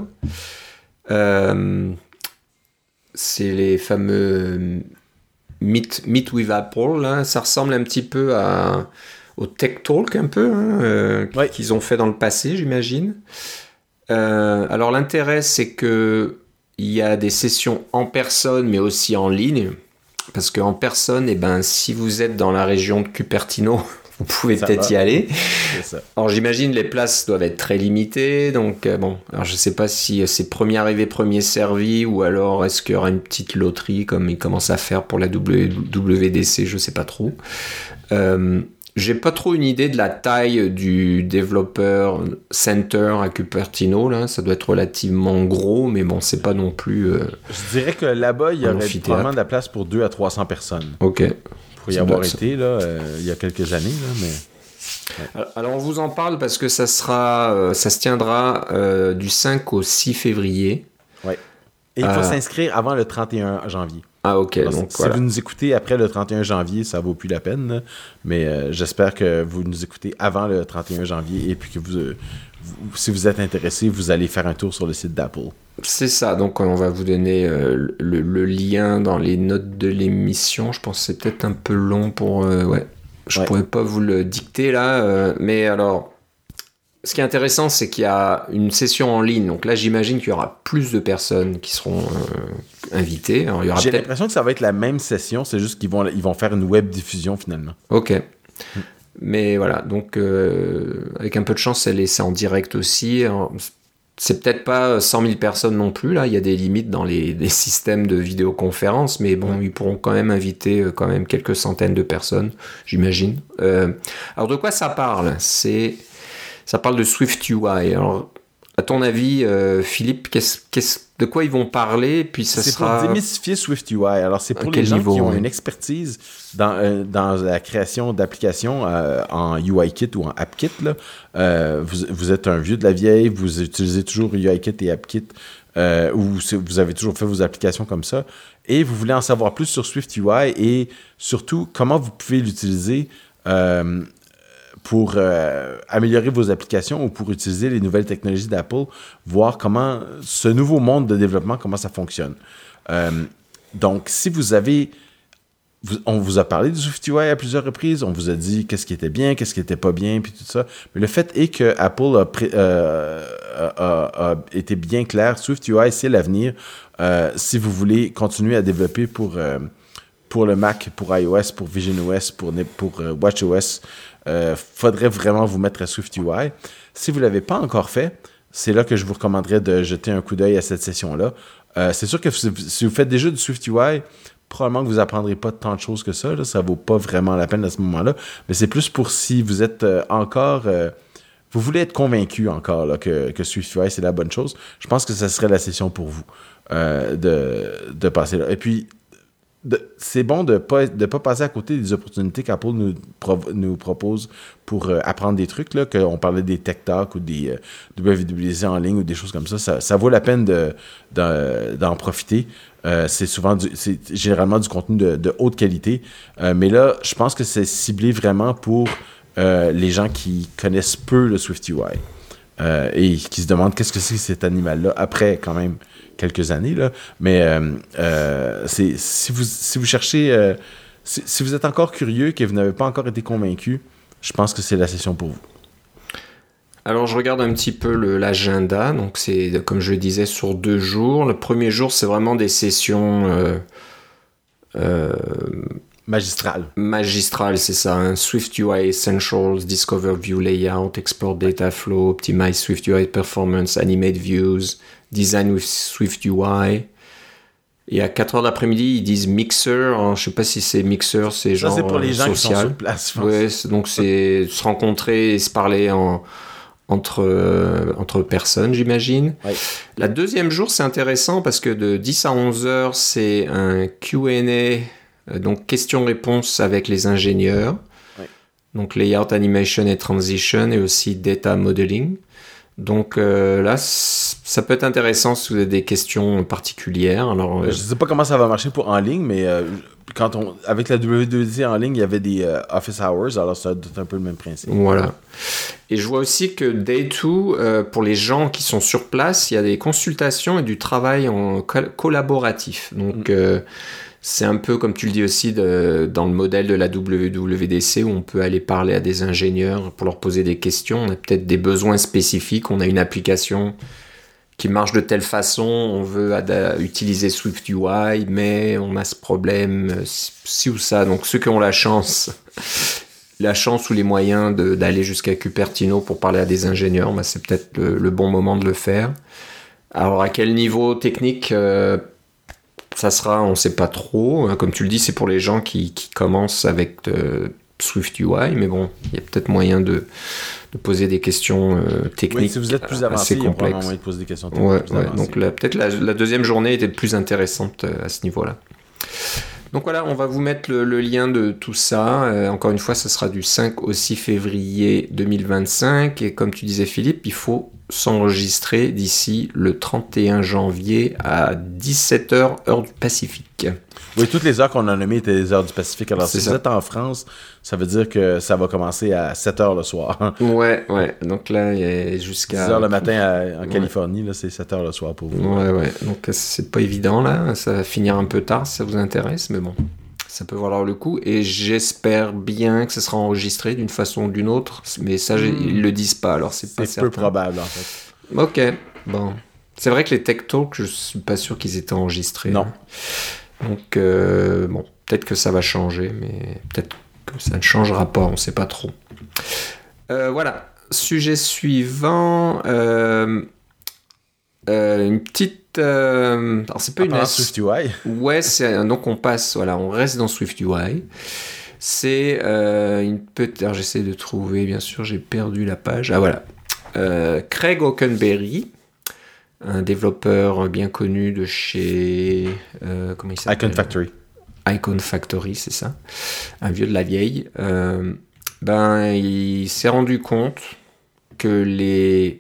Speaker 1: Euh, c'est les fameux Meet, Meet with Apple. Là. Ça ressemble un petit peu à, au Tech Talk, un peu, hein, euh, ouais. qu'ils ont fait dans le passé, j'imagine. Euh, alors, l'intérêt, c'est qu'il y a des sessions en personne, mais aussi en ligne. Parce qu'en personne, eh ben, si vous êtes dans la région de Cupertino, vous pouvez ça peut-être va. y aller. Ça. Alors j'imagine les places doivent être très limitées, donc euh, bon, alors je sais pas si c'est premier arrivé premier servi ou alors est-ce qu'il y aura une petite loterie comme ils commencent à faire pour la W W D C, je sais pas trop. Euh, j'ai pas trop une idée de la taille du Developer Center à Cupertino, là, ça doit être relativement gros, mais bon, c'est pas non plus. Euh,
Speaker 2: je dirais que là-bas il y aurait probablement de la place pour deux à trois cents personnes.
Speaker 1: Ok.
Speaker 2: Pour y avoir été là, euh, il y a quelques années, là, mais...
Speaker 1: Ouais. Alors on vous en parle parce que ça sera, euh, ça se tiendra euh, du cinq au six février.
Speaker 2: Oui. Et il faut euh... s'inscrire avant le trente et un janvier.
Speaker 1: Ah ok.
Speaker 2: Alors,
Speaker 1: donc
Speaker 2: si
Speaker 1: voilà.
Speaker 2: vous nous écoutez après le trente et un janvier, ça vaut plus la peine. Là. Mais euh, j'espère que vous nous écoutez avant le trente et un janvier et puis que vous, euh, vous, si vous êtes intéressé, vous allez faire un tour sur le site d'Apple.
Speaker 1: C'est ça, donc on va vous donner euh, le, le lien dans les notes de l'émission. Je pense que c'est peut-être un peu long pour... Euh, ouais, je ouais. pourrais pas vous le dicter là, euh, mais alors, ce qui est intéressant, c'est qu'il y a une session en ligne. Donc là, j'imagine qu'il y aura plus de personnes qui seront euh, invitées. Alors, il y aura
Speaker 2: J'ai
Speaker 1: peut-être...
Speaker 2: l'impression que ça va être la même session, c'est juste qu'ils vont, ils vont faire une web diffusion finalement.
Speaker 1: Ok. Mm. Mais voilà, donc euh, avec un peu de chance, elle est, c'est en direct aussi. Alors, c'est peut-être pas cent mille personnes non plus, là. Il y a des limites dans les, les systèmes de vidéoconférence, mais bon, ils pourront quand même inviter euh, quand même quelques centaines de personnes, j'imagine. Euh, alors, de quoi ça parle ? C'est, ça parle de SwiftUI. Alors, à ton avis, euh, Philippe, qu'est-ce, qu'est-ce, de quoi ils vont parler ? Puis ça
Speaker 2: c'est
Speaker 1: sera...
Speaker 2: pour démystifier SwiftUI. Alors, c'est pour
Speaker 1: à
Speaker 2: les gens
Speaker 1: niveau,
Speaker 2: qui ont
Speaker 1: ouais.
Speaker 2: une expertise dans, euh, dans la création d'applications euh, en UIKit ou en AppKit. Là. Euh, vous, vous êtes un vieux de la vieille, vous utilisez toujours UIKit et AppKit, euh, ou vous avez toujours fait vos applications comme ça, et vous voulez en savoir plus sur SwiftUI et surtout comment vous pouvez l'utiliser euh, pour euh, améliorer vos applications ou pour utiliser les nouvelles technologies d'Apple, voir comment ce nouveau monde de développement, comment ça fonctionne. Euh, donc, si vous avez... Vous, on vous a parlé du SwiftUI à plusieurs reprises, on vous a dit qu'est-ce qui était bien, qu'est-ce qui n'était pas bien, puis tout ça. Mais le fait est que Apple a, pré, euh, a, a été bien clair, SwiftUI, c'est l'avenir. Euh, si vous voulez continuer à développer pour, euh, pour le Mac, pour iOS, pour visionOS, pour, pour euh, watchOS, il euh, faudrait vraiment vous mettre à SwiftUI. Si vous ne l'avez pas encore fait, c'est là que je vous recommanderais de jeter un coup d'œil à cette session-là. Euh, c'est sûr que si, si vous faites déjà du SwiftUI, probablement que vous n'apprendrez pas tant de choses que ça. Là, ça ne vaut pas vraiment la peine à ce moment-là. Mais c'est plus pour si vous êtes euh, encore... Euh, vous voulez être convaincu encore là, que, que SwiftUI, c'est la bonne chose. Je pense que ça serait la session pour vous euh, de, de passer là. Et puis... De, c'est bon de ne pas, de pas passer à côté des opportunités qu'Apple nous, prov- nous propose pour euh, apprendre des trucs, là, qu'on parlait des Tech Talk ou des euh, W W D C en ligne ou des choses comme ça. Ça, ça vaut la peine de, de, d'en profiter. Euh, c'est souvent du, c'est généralement du contenu de, de haute qualité. Euh, mais là, je pense que c'est ciblé vraiment pour euh, les gens qui connaissent peu le SwiftUI euh, et qui se demandent qu'est-ce que c'est cet animal-là après, quand même, quelques années, là, mais euh, euh, c'est, si, vous, si vous cherchez, euh, si, si vous êtes encore curieux et que vous n'avez pas encore été convaincu, je pense que c'est la session pour vous.
Speaker 1: Alors, je regarde un petit peu le, l'agenda, donc c'est, comme je le disais, sur deux jours. Le premier jour, c'est vraiment des sessions... Euh, euh,
Speaker 2: Magistral.
Speaker 1: Magistral, c'est ça. Hein? SwiftUI Essentials, Discover View Layout, Export Data Flow, Optimize SwiftUI Performance, Animate Views, Design with SwiftUI. Et à quatre heures d'après-midi, ils disent Mixer. Alors, je ne sais pas si c'est Mixer, c'est
Speaker 2: ça,
Speaker 1: genre
Speaker 2: c'est pour les gens
Speaker 1: social.
Speaker 2: qui sont sur place, je pense.
Speaker 1: Ouais, c'est, donc c'est se rencontrer et se parler en, entre, euh, entre personnes, j'imagine.
Speaker 2: Ouais.
Speaker 1: La deuxième jour, c'est intéressant parce que de dix à onze heures, c'est un Q and A. Donc, questions-réponses avec les ingénieurs. Ouais. Donc, layout, animation et transition et aussi data modeling. Donc euh, là, c- ça peut être intéressant si vous avez des questions particulières. Alors, euh...
Speaker 2: Je ne sais pas comment ça va marcher pour en ligne, mais euh, quand on, avec la W W D C en ligne, il y avait des euh, office hours, alors ça doit être un peu le même principe.
Speaker 1: Voilà. Et je vois aussi que Day deux, euh, pour les gens qui sont sur place, il y a des consultations et du travail en col- collaboratif. Donc... Mm. Euh, C'est un peu, comme tu le dis aussi, de, dans le modèle de la W W D C où on peut aller parler à des ingénieurs pour leur poser des questions. On a peut-être des besoins spécifiques. On a une application qui marche de telle façon. On veut ad- utiliser SwiftUI, mais on a ce problème, ci ou ça. Donc, ceux qui ont la chance, la chance ou les moyens de, d'aller jusqu'à Cupertino pour parler à des ingénieurs, bah, c'est peut-être le, le bon moment de le faire. Alors, à quel niveau technique euh, ça sera, on ne sait pas trop. Comme tu le dis, c'est pour les gens qui, qui commencent avec euh, SwiftUI, mais bon, il y a peut-être moyen de, de poser des questions euh, techniques. Oui,
Speaker 2: si vous êtes plus avancé, il y a probablement moyen de poser des questions techniques.
Speaker 1: Ouais, ouais. Donc la, peut-être la, la deuxième journée était plus intéressante à ce niveau-là. Donc voilà, on va vous mettre le, le lien de tout ça. Euh, encore une fois, ça sera du cinq au six février deux mille vingt-cinq. Et comme tu disais, Philippe, il faut s'enregistrer d'ici le trente et un janvier à dix-sept heures, heure du Pacifique.
Speaker 2: Oui, toutes les heures qu'on a nommées étaient les heures du Pacifique. Alors,
Speaker 1: c'est
Speaker 2: si
Speaker 1: ça.
Speaker 2: vous êtes en France, ça veut dire que ça va commencer à sept heures le soir.
Speaker 1: Ouais, ouais. Donc là, il y a jusqu'à...
Speaker 2: dix heures le matin à, en Californie, ouais. Là, c'est sept heures le soir pour vous.
Speaker 1: Ouais, ouais. Donc, c'est pas évident, là. Ça va finir un peu tard, si ça vous intéresse, mais bon. ça peut valoir le coup. Et j'espère bien que ça sera enregistré d'une façon ou d'une autre. Mais ça, mmh. ils le disent pas, alors c'est, c'est pas certain.
Speaker 2: C'est peu probable, en fait.
Speaker 1: Ok, bon. C'est vrai que les Tech Talks, je suis pas sûr qu'ils étaient enregistrés.
Speaker 2: Non.
Speaker 1: Hein. Donc, euh, bon, peut-être que ça va changer, mais peut-être que ça ne changera pas, on sait pas trop. Euh, voilà. Sujet suivant, euh, euh, une petite, euh, alors c'est pas
Speaker 2: ah,
Speaker 1: une as...
Speaker 2: SwiftUI.
Speaker 1: Ouais, c'est, donc on passe, voilà, on reste dans SwiftUI. C'est euh, une petite, alors j'essaie de trouver, bien sûr, j'ai perdu la page. Ah voilà, euh, Craig Hockenberry, un développeur bien connu de chez, euh, comment il s'appelle ?
Speaker 2: Icon Factory.
Speaker 1: Icon Factory, c'est ça, un vieux de la vieille. Euh, Ben, il s'est rendu compte que les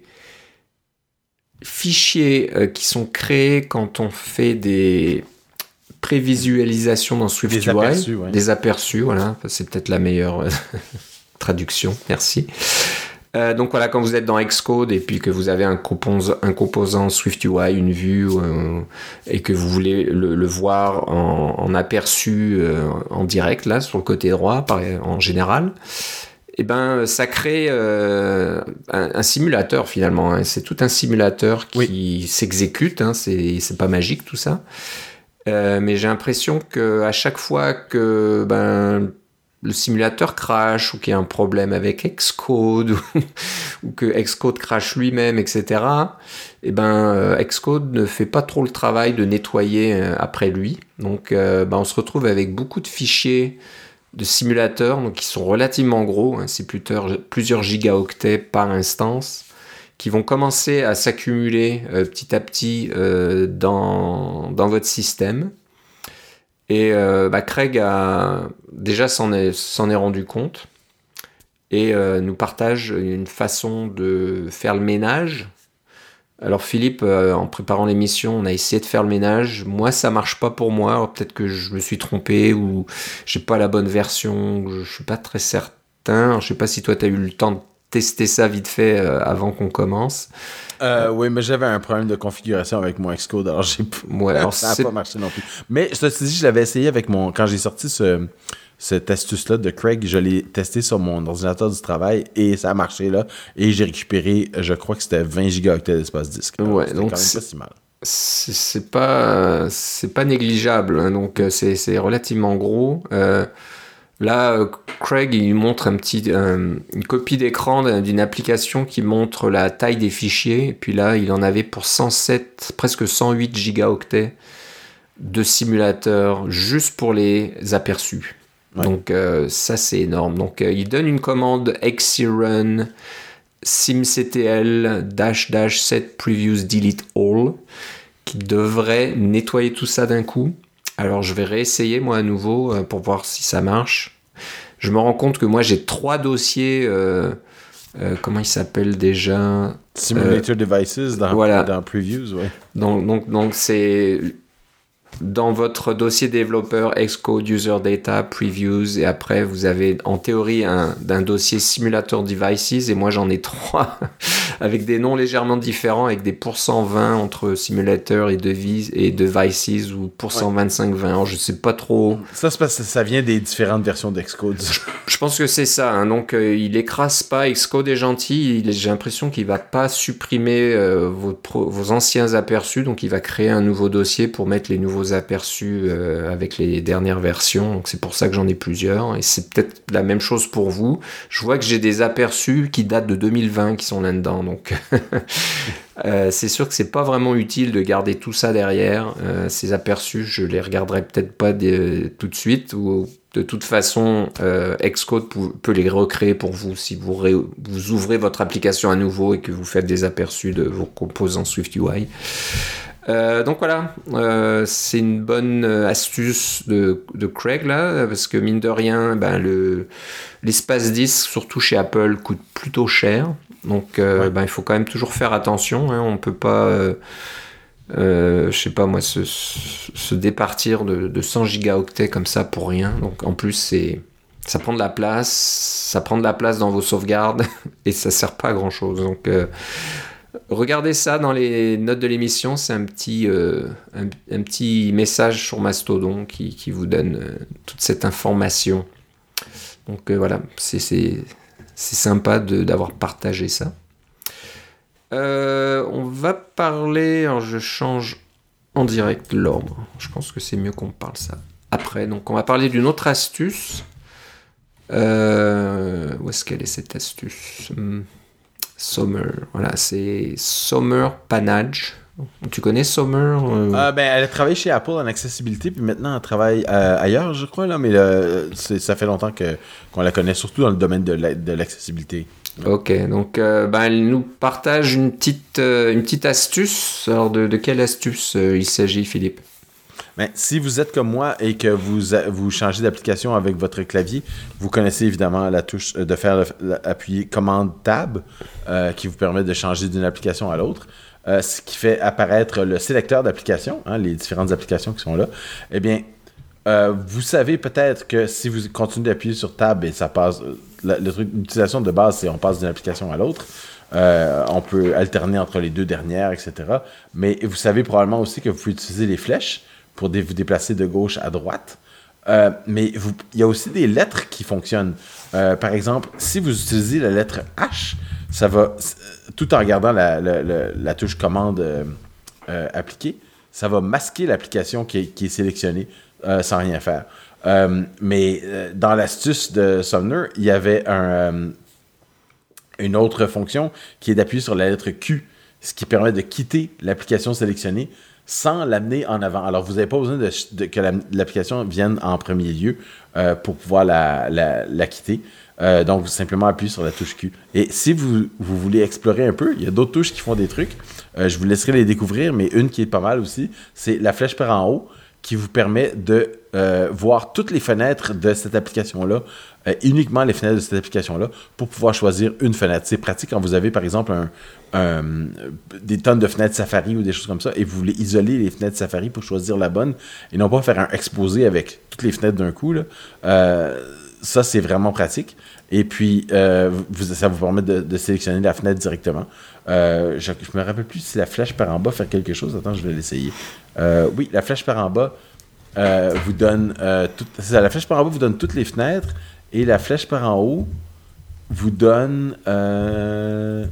Speaker 1: fichiers euh, qui sont créés quand on fait des prévisualisations dans SwiftUI,
Speaker 2: des aperçus, ouais.
Speaker 1: des aperçus, voilà, c'est peut-être la meilleure euh, traduction, merci. Euh, donc voilà, quand vous êtes dans Xcode et puis que vous avez un, compos- un composant SwiftUI, une vue, euh, et que vous voulez le, le voir en, en aperçu euh, en direct, là, sur le côté droit, par, en général, et ben ça crée euh, un, un simulateur finalement. Hein. C'est tout un simulateur qui oui. s'exécute, hein. c'est, c'est pas magique tout ça. Euh, mais j'ai l'impression qu'à chaque fois que ben, le simulateur crash ou qu'il y a un problème avec Xcode ou, ou que Xcode crash lui-même, et cetera, et ben, euh, Xcode ne fait pas trop le travail de nettoyer euh, après lui. Donc euh, ben, on se retrouve avec beaucoup de fichiers de simulateurs donc, qui sont relativement gros, hein, c'est plusieurs, plusieurs gigaoctets par instance, qui vont commencer à s'accumuler euh, petit à petit euh, dans, dans votre système. Et euh, bah, Craig a, déjà s'en est, s'en est rendu compte et euh, nous partage une façon de faire le ménage. Alors Philippe, euh, en préparant l'émission, on a essayé de faire le ménage. Moi, ça marche pas pour moi. Alors, peut-être que je me suis trompé ou j'ai pas la bonne version. Je suis pas très certain. Alors, je sais pas si toi, tu as eu le temps de tester ça vite fait euh, avant qu'on commence.
Speaker 2: Euh, oui, mais j'avais un problème de configuration avec mon Xcode, alors j'ai
Speaker 1: ouais, alors
Speaker 2: ça n'a pas marché non plus. Mais ceci dit, je l'avais essayé avec mon... Quand j'ai sorti ce... cette astuce-là de Craig, je l'ai testé sur mon ordinateur du travail et ça a marché là. Et j'ai récupéré, je crois que c'était vingt gigaoctets d'espace disque. Alors,
Speaker 1: ouais,
Speaker 2: c'était
Speaker 1: donc
Speaker 2: quand même
Speaker 1: c'est,
Speaker 2: pas si mal.
Speaker 1: C'est, c'est pas, c'est pas négligeable, hein, donc c'est, c'est relativement gros. Euh, là, Craig, il montre un petit, un, une copie d'écran d'une application qui montre la taille des fichiers. Et puis là, il en avait pour cent sept, presque cent huit gigaoctets de simulateurs juste pour les aperçus. Ouais. Donc euh, ça c'est énorme. Donc euh, il donne une commande xcrun simctl dash dash set previews delete all qui devrait nettoyer tout ça d'un coup. Alors je vais réessayer moi à nouveau euh, pour voir si ça marche. Je me rends compte que moi j'ai trois dossiers. Euh, euh, comment ils s'appellent déjà?
Speaker 2: Simulator euh, Devices dans, voilà. dans Previews, ouais.
Speaker 1: Donc donc donc c'est dans votre dossier développeur Xcode User Data Previews et après vous avez en théorie un, d'un dossier Simulator Devices et moi j'en ai trois avec des noms légèrement différents avec des pourcent vingt entre Simulator et, device, et Devices ou pourcent vingt-cinq vingt. Alors je sais pas trop.
Speaker 2: Ça c'est parce que ça vient des différentes versions d'Xcode.
Speaker 1: Je, je pense que c'est ça. Hein. Donc euh, il écrase pas. Xcode est gentil. Il, j'ai l'impression qu'il va pas supprimer euh, vos, pro, vos anciens aperçus. Donc il va créer un nouveau dossier pour mettre les nouveaux aperçus euh, avec les dernières versions, donc c'est pour ça que j'en ai plusieurs et c'est peut-être la même chose pour vous. Je vois que j'ai des aperçus qui datent de deux mille vingt qui sont là-dedans, donc euh, c'est sûr que c'est pas vraiment utile de garder tout ça derrière. Euh, ces aperçus, je les regarderai peut-être pas de, tout de suite ou de toute façon, euh, Xcode peut, peut les recréer pour vous si vous, ré, vous ouvrez votre application à nouveau et que vous faites des aperçus de vos composants SwiftUI. Euh, donc voilà, euh, c'est une bonne astuce de, de Craig là, parce que mine de rien, ben le, l'espace disque, surtout chez Apple, coûte plutôt cher. Donc euh, ouais. ben, il faut quand même toujours faire attention. Hein, on peut pas, euh, euh, je sais pas moi, se, se départir de, de cent gigaoctets comme ça pour rien. Donc en plus, c'est, ça prend de la place, ça prend de la place dans vos sauvegardes et ça sert pas à grand chose. Donc euh, regardez ça dans les notes de l'émission, c'est un petit, euh, un, un petit message sur Mastodon qui, qui vous donne euh, toute cette information. Donc euh, voilà, c'est, c'est, c'est sympa de, d'avoir partagé ça. Euh, on va parler, alors je change en direct l'ordre, je pense que c'est mieux qu'on parle ça après. Donc on va parler d'une autre astuce. Euh, où est-ce qu'elle est cette astuce? hmm. Sommer, voilà, c'est Sommer Panage. Tu connais Sommer euh...
Speaker 2: euh, ben, elle a travaillé chez Apple en accessibilité, puis maintenant elle travaille euh, ailleurs, je crois, là, mais euh, c'est, ça fait longtemps que, qu'on la connaît, surtout dans le domaine de, la, de l'accessibilité.
Speaker 1: Ok, donc euh, ben, elle nous partage une petite, euh, une petite astuce. Alors, de, de quelle astuce euh, il s'agit, Philippe?
Speaker 2: Ben, si vous êtes comme moi et que vous, vous changez d'application avec votre clavier, vous connaissez évidemment la touche de faire appuyer commande tab euh, qui vous permet de changer d'une application à l'autre, euh, ce qui fait apparaître le sélecteur d'applications, hein, les différentes applications qui sont là. Eh bien, euh, vous savez peut-être que si vous continuez d'appuyer sur tab, et ça passe, la, le truc, l'utilisation de base, c'est on passe d'une application à l'autre. Euh, on peut alterner entre les deux dernières, et cetera. Mais vous savez probablement aussi que vous pouvez utiliser les flèches pour dé- vous déplacer de gauche à droite. Euh, mais vous, il y a aussi des lettres qui fonctionnent. Euh, par exemple, si vous utilisez la lettre H, ça va, tout en regardant la, la, la, la touche commande euh, euh, appliquée, ça va masquer l'application qui est, qui est sélectionnée euh, sans rien faire. Euh, mais euh, dans l'astuce de Somner, il y avait un, euh, une autre fonction qui est d'appuyer sur la lettre Q, ce qui permet de quitter l'application sélectionnée sans l'amener en avant. Alors, vous n'avez pas besoin de, de, que la, l'application vienne en premier lieu euh, pour pouvoir la, la, la quitter. Euh, donc, vous simplement appuyez sur la touche Q. Et si vous, vous voulez explorer un peu, il y a d'autres touches qui font des trucs. Euh, je vous laisserai les découvrir, mais une qui est pas mal aussi, c'est la flèche par en haut qui vous permet de euh, voir toutes les fenêtres de cette application-là, euh, uniquement les fenêtres de cette application-là, pour pouvoir choisir une fenêtre. C'est pratique quand vous avez, par exemple, un, un, des tonnes de fenêtres Safari ou des choses comme ça, et vous voulez isoler les fenêtres Safari pour choisir la bonne, et non pas faire un exposé avec toutes les fenêtres d'un coup, là. Euh, ça, c'est vraiment pratique. Et puis, euh, vous, ça vous permet de, de sélectionner la fenêtre directement. Euh, je ne me rappelle plus si la flèche par en bas fait quelque chose. Attends, je vais l'essayer. Euh, oui, la flèche par en bas euh, vous donne... Euh, tout, c'est ça, la flèche par en bas vous donne toutes les fenêtres et la flèche par en haut vous donne... Euh...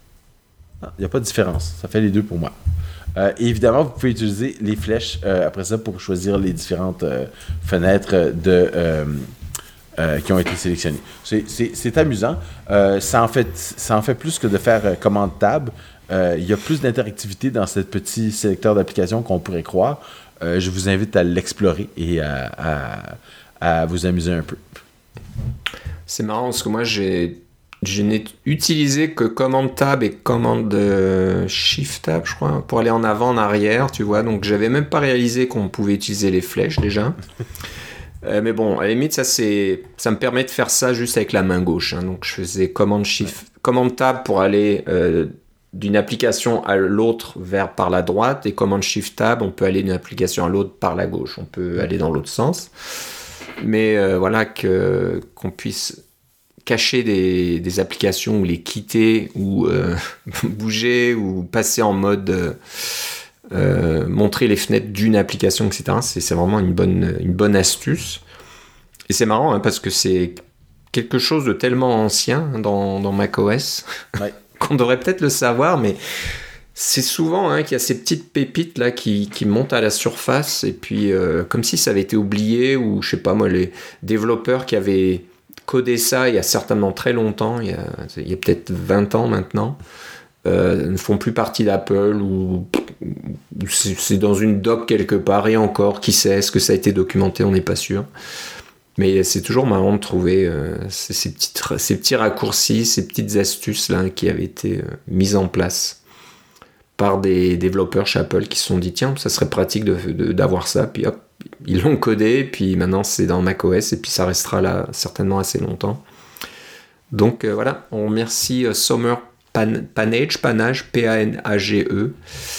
Speaker 2: Ah, il n'y a pas de différence. Ça fait les deux pour moi. Euh, et évidemment, vous pouvez utiliser les flèches euh, après ça pour choisir les différentes euh, fenêtres de... Euh, Euh, qui ont été sélectionnés. C'est, c'est, c'est amusant. Euh, ça, en fait, ça en fait plus que de faire euh, commande tab. Euh, il y a plus d'interactivité dans ce petit sélecteur d'applications qu'on pourrait croire. Euh, je vous invite à l'explorer et à, à, à vous amuser un peu.
Speaker 1: C'est marrant parce que moi, j'ai, je n'ai utilisé que commande tab et commande euh, shift tab, je crois, pour aller en avant, en arrière, tu vois. Donc, j'avais même pas réalisé qu'on pouvait utiliser les flèches déjà. Euh, mais bon, à la limite, ça, c'est, ça me permet de faire ça juste avec la main gauche. Hein. Donc, je faisais commande shift, ouais. commande tab pour aller euh, d'une application à l'autre vers par la droite, et commande shift tab, on peut aller d'une application à l'autre par la gauche. On peut aller dans l'autre sens. Mais euh, voilà, que, qu'on puisse cacher des, des applications ou les quitter ou euh, bouger ou passer en mode... Euh, Euh, montrer les fenêtres d'une application, et cetera. C'est, c'est vraiment une bonne, une bonne astuce. Et c'est marrant hein, parce que c'est quelque chose de tellement ancien hein, dans, dans macOS ouais. qu'on devrait peut-être le savoir, mais c'est souvent hein, qu'il y a ces petites pépites là qui, qui montent à la surface et puis euh, comme si ça avait été oublié ou je sais pas moi, les développeurs qui avaient codé ça il y a certainement très longtemps, il y a, il y a peut-être vingt ans maintenant, Euh, ne font plus partie d'Apple ou c'est, c'est dans une doc quelque part et encore, qui sait, est-ce que ça a été documenté, on n'est pas sûr. Mais c'est toujours marrant de trouver euh, ces, ces, petites, ces petits raccourcis, ces petites astuces là, qui avaient été euh, mises en place par des développeurs chez Apple qui se sont dit tiens, ça serait pratique de, de, d'avoir ça, puis hop, ils l'ont codé, puis maintenant c'est dans macOS et puis ça restera là certainement assez longtemps. Donc euh, voilà, on remercie euh, Sommer Pan, Panage, Panage, P A N A G E,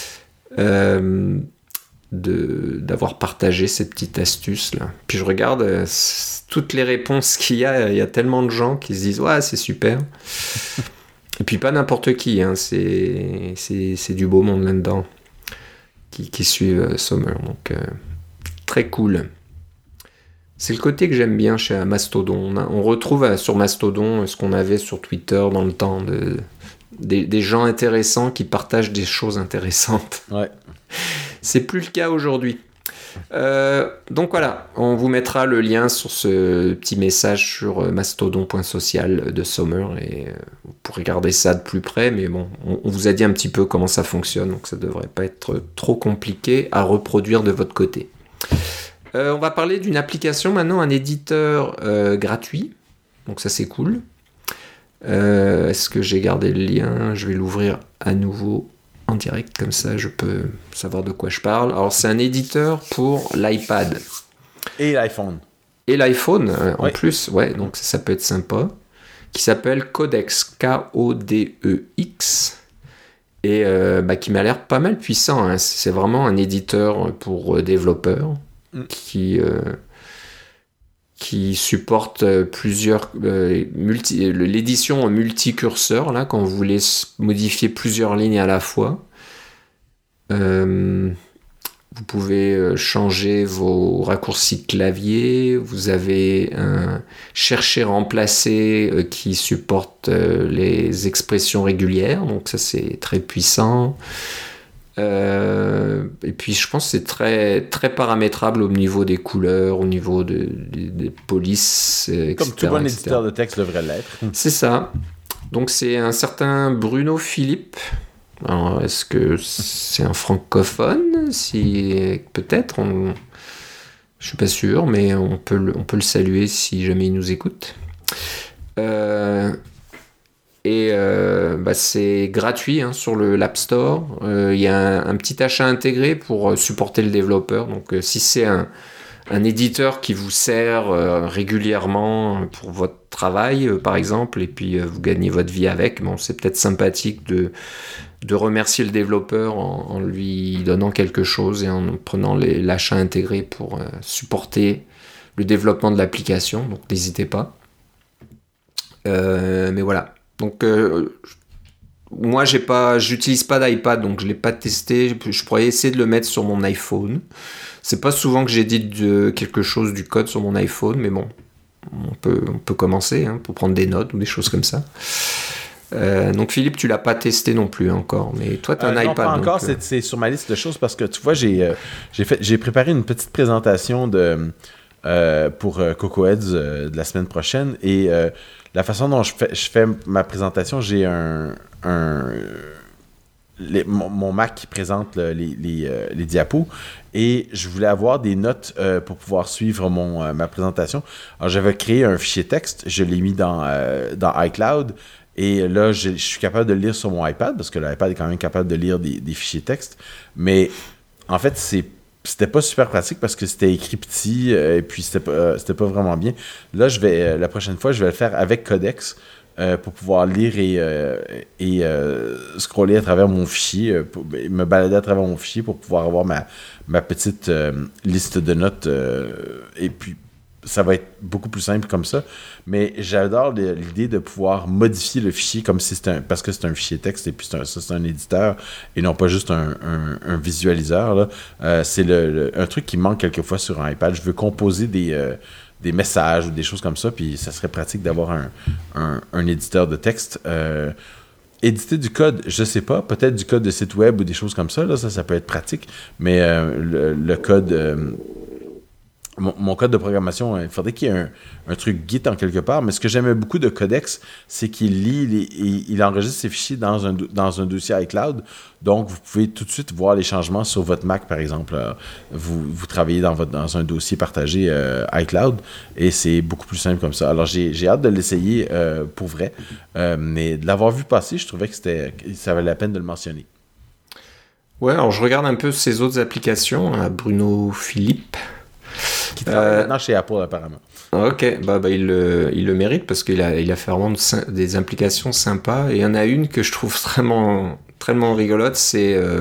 Speaker 1: euh, de, d'avoir partagé cette petite astuce-là. Puis je regarde euh, toutes les réponses qu'il y a, il y a tellement de gens qui se disent « Ouais, c'est super !» Et puis pas n'importe qui, hein, c'est, c'est, c'est du beau monde là-dedans qui, qui suivent euh, Sommer. Donc euh, très cool. C'est le côté que j'aime bien chez Mastodon. On, a, on retrouve euh, sur Mastodon ce qu'on avait sur Twitter dans le temps, de, des, des gens intéressants qui partagent des choses intéressantes.
Speaker 2: Ouais.
Speaker 1: C'est plus le cas aujourd'hui. Euh, donc voilà, on vous mettra le lien sur ce petit message sur mastodon point social de Sommer et euh, vous pourrez regarder ça de plus près, mais bon, on, on vous a dit un petit peu comment ça fonctionne, donc ça devrait pas être trop compliqué à reproduire de votre côté. Euh, on va parler d'une application maintenant, un éditeur euh, gratuit, donc ça c'est cool. Euh, est-ce que j'ai gardé le lien? Je vais l'ouvrir à nouveau en direct, comme ça je peux savoir de quoi je parle. Alors c'est un éditeur pour l'iPad.
Speaker 2: Et l'iPhone.
Speaker 1: Et l'iPhone euh, en
Speaker 2: oui.
Speaker 1: plus, ouais, donc ça, ça peut être sympa. Qui s'appelle Codex, K O D E X. Et euh, bah, qui m'a l'air pas mal puissant. Hein. C'est vraiment un éditeur pour euh, développeurs mm. qui, euh, qui supporte euh, plusieurs... Euh, multi, l'édition en multicurseur, là, quand vous voulez modifier plusieurs lignes à la fois. Euh, vous pouvez changer vos raccourcis clavier. Vous avez un chercher remplacer euh, qui supporte euh, les expressions régulières. Donc ça, c'est très puissant. Euh, et puis je pense que c'est très, très paramétrable au niveau des couleurs, au niveau de, de, des polices, et cetera.
Speaker 2: Comme tout bon
Speaker 1: et cetera.
Speaker 2: éditeur de texte devrait l'être.
Speaker 1: C'est ça. Donc c'est un certain Bruno Philippe. Alors est-ce que c'est un francophone? Si peut-être, on... je suis pas sûr, mais on peut le, on peut le saluer si jamais il nous écoute. Euh... Et euh, bah c'est gratuit hein, sur le l'App Store. Il euh, y a un, un petit achat intégré pour euh, supporter le développeur. Donc euh, si c'est un, un éditeur qui vous sert euh, régulièrement pour votre travail, euh, par exemple, et puis euh, vous gagnez votre vie avec, bon, c'est peut-être sympathique de, de remercier le développeur en, en lui donnant quelque chose et en prenant les, l'achat intégré pour euh, supporter le développement de l'application. Donc n'hésitez pas. Euh, mais voilà. Donc, euh, moi, j'ai pas, j'utilise pas d'iPad, donc je l'ai pas testé. Je pourrais essayer de le mettre sur mon iPhone. C'est pas souvent que j'édite de quelque chose du code sur mon iPhone, mais bon, on peut, on peut commencer hein, pour prendre des notes ou des choses comme ça. Euh, donc Philippe, tu l'as pas testé non plus encore, mais toi, tu as
Speaker 2: euh,
Speaker 1: un
Speaker 2: non,
Speaker 1: iPad.
Speaker 2: Pas encore,
Speaker 1: donc,
Speaker 2: c'est, c'est sur ma liste de choses parce que tu vois, j'ai, euh, j'ai, fait, j'ai préparé une petite présentation de, euh, pour euh, Cocoa Heads euh, de la semaine prochaine et euh, la façon dont je fais, je fais ma présentation, j'ai un, un les, mon, mon Mac qui présente le, les, les, euh, les diapos et je voulais avoir des notes euh, pour pouvoir suivre mon, euh, ma présentation. Alors j'avais créé un fichier texte, je l'ai mis dans, euh, dans iCloud et là je, je suis capable de le lire sur mon iPad parce que l'iPad est quand même capable de lire des, des fichiers texte, mais en fait c'est c'était pas super pratique parce que c'était écrit petit euh, et puis c'était pas, euh, c'était pas vraiment bien. Là, je vais euh, la prochaine fois, je vais le faire avec Codex euh, pour pouvoir lire et, euh, et euh, scroller à travers mon fichier, euh, pour, me balader à travers mon fichier pour pouvoir avoir ma, ma petite euh, liste de notes euh, et puis ça va être beaucoup plus simple comme ça. Mais j'adore l'idée de pouvoir modifier le fichier comme si c'était un... Parce que c'est un fichier texte et puis c'est un, ça, c'est un éditeur et non pas juste un, un, un visualiseur. Là. Euh, c'est le, le, un truc qui manque quelquefois sur un iPad. Je veux composer des, euh, des messages ou des choses comme ça, puis ça serait pratique d'avoir un, un, un éditeur de texte. Euh, éditer du code, je sais pas. Peut-être du code de site web ou des choses comme ça. Là, ça, ça peut être pratique. Mais euh, le, le code... Euh, Mon, mon code de programmation, il faudrait qu'il y ait un, un truc Git en quelque part, mais ce que j'aimais beaucoup de Codex, c'est qu'il lit, les, il, il enregistre ses fichiers dans un, dans un dossier iCloud, donc vous pouvez tout de suite voir les changements sur votre Mac, par exemple. Vous, vous travaillez dans, votre, dans un dossier partagé euh, iCloud, et c'est beaucoup plus simple comme ça. Alors j'ai, j'ai hâte de l'essayer euh, pour vrai, euh, mais de l'avoir vu passer, je trouvais que c'était, ça valait la peine de le mentionner.
Speaker 1: Ouais, alors je regarde un peu ses autres applications, à Bruno Philippe.
Speaker 2: Qui travaille euh, maintenant chez Apple, apparemment.
Speaker 1: Ok, bah, bah, il, le, il le mérite parce qu'il a, il a fait vraiment de, des implications sympas. Et il y en a une que je trouve vraiment, tellement rigolote, c'est euh,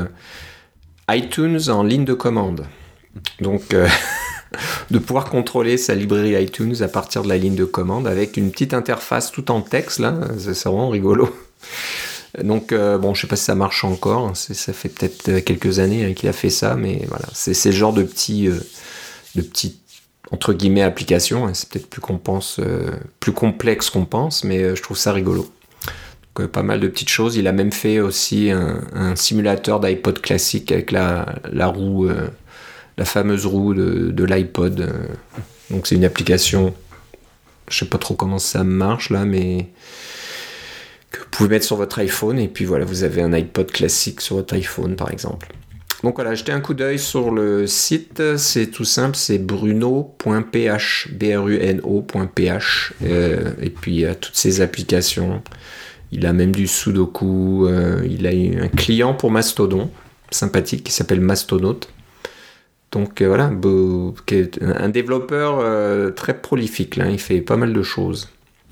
Speaker 1: iTunes en ligne de commande. Donc, euh, de pouvoir contrôler sa librairie iTunes à partir de la ligne de commande avec une petite interface tout en texte, là, c'est, c'est vraiment rigolo. Donc, euh, bon, je sais pas si ça marche encore. C'est, ça fait peut-être quelques années hein, qu'il a fait ça, mais voilà, c'est, c'est le genre de petit, euh, de petit entre guillemets application. Hein. C'est peut-être plus qu'on pense, euh, plus complexe qu'on pense, mais euh, je trouve ça rigolo. Donc, euh, pas mal de petites choses. Il a même fait aussi un, un simulateur d'iPod classique avec la, la roue, euh, la fameuse roue de, de l'iPod. Euh. Donc, c'est une application. Je sais pas trop comment ça marche là, mais que vous pouvez mettre sur votre iPhone et puis voilà, vous avez un iPod classique sur votre iPhone par exemple. Donc voilà, jetez un coup d'œil sur le site, c'est tout simple, c'est bruno point p h, b r u n o point p h, euh, et puis il y a toutes ces applications. Il a même du Sudoku, euh, il a eu un client pour Mastodon, sympathique, qui s'appelle Mastonaut. Donc euh, voilà, beau, un développeur euh, très prolifique, là, il fait pas mal de choses.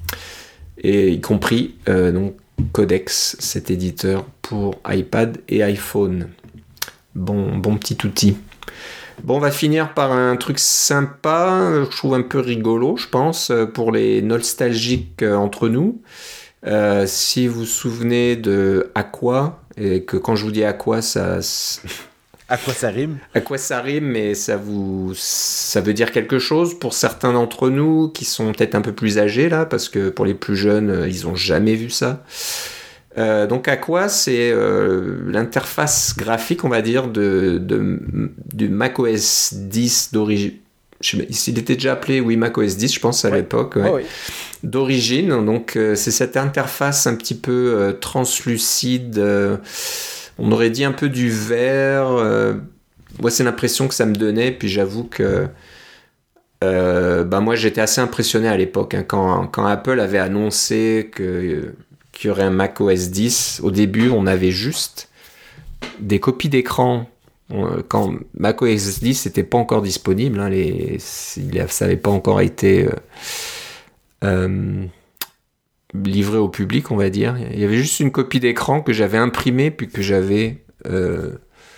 Speaker 1: Et y compris euh, donc, Codex, cet éditeur pour iPad et iPhone. Bon, bon petit outil. Bon, on va finir par un truc sympa, je trouve un peu rigolo, je pense, pour les nostalgiques entre nous. Euh, si vous vous souvenez de Aqua, et que quand je vous dis Aqua, ça...
Speaker 2: À quoi ça rime?
Speaker 1: À quoi ça rime, mais ça vous, ça veut dire quelque chose pour certains d'entre nous qui sont peut-être un peu plus âgés là, parce que pour les plus jeunes, ils ont jamais vu ça. Euh, donc Aqua, c'est euh, l'interface graphique, on va dire, de, de, de macOS dix d'origine. Je sais, il était déjà appelé, oui, macOS dix, je pense, à ouais. l'époque, ouais. Oh, oui. D'origine. Donc euh, c'est cette interface un petit peu euh, translucide. Euh, On aurait dit un peu du vert. Euh, moi, c'est l'impression que ça me donnait. Puis j'avoue que euh, bah moi, j'étais assez impressionné à l'époque. Hein, quand, quand Apple avait annoncé que, qu'il y aurait un macOS dix, au début, on avait juste des copies d'écran. On, quand macOS dix n'était pas encore disponible, hein, les, ça n'avait pas encore été... Euh, euh, livré au public, on va dire. Il y avait juste une copie d'écran que j'avais imprimée puis que j'avais euh,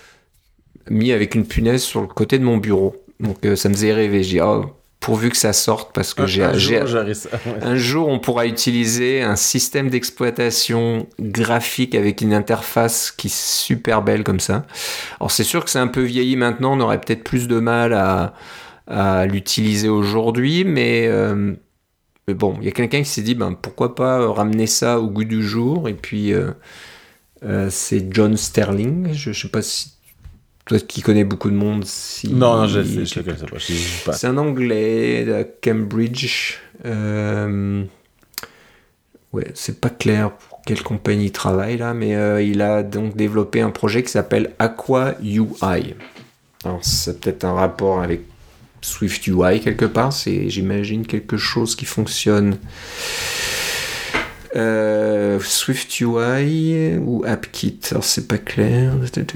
Speaker 1: mis avec une punaise sur le côté de mon bureau. Donc euh, ça me faisait rêver. J'ai dit, oh, pourvu que ça sorte parce que
Speaker 2: un,
Speaker 1: j'ai,
Speaker 2: un,
Speaker 1: j'ai,
Speaker 2: jour, ça, ouais.
Speaker 1: un jour on pourra utiliser un système d'exploitation graphique avec une interface qui est super belle comme ça. Alors c'est sûr que c'est un peu vieilli maintenant, on aurait peut-être plus de mal à, à l'utiliser aujourd'hui, mais euh, Mais bon, il y a quelqu'un qui s'est dit, ben, pourquoi pas ramener ça au goût du jour. Et puis, euh, euh, c'est John Sterling. Je ne sais pas si... Toi qui connais beaucoup de monde... Si
Speaker 2: non, non, je sais, je ne connais pas. Je sais pas.
Speaker 1: C'est un Anglais de Cambridge. Euh... Ouais, c'est pas clair pour quelle compagnie il travaille, là. Mais euh, il a donc développé un projet qui s'appelle Aqua U I. Alors, c'est peut-être un rapport avec Swift U I quelque part, c'est j'imagine quelque chose qui fonctionne euh, Swift U I ou AppKit, alors c'est pas clair.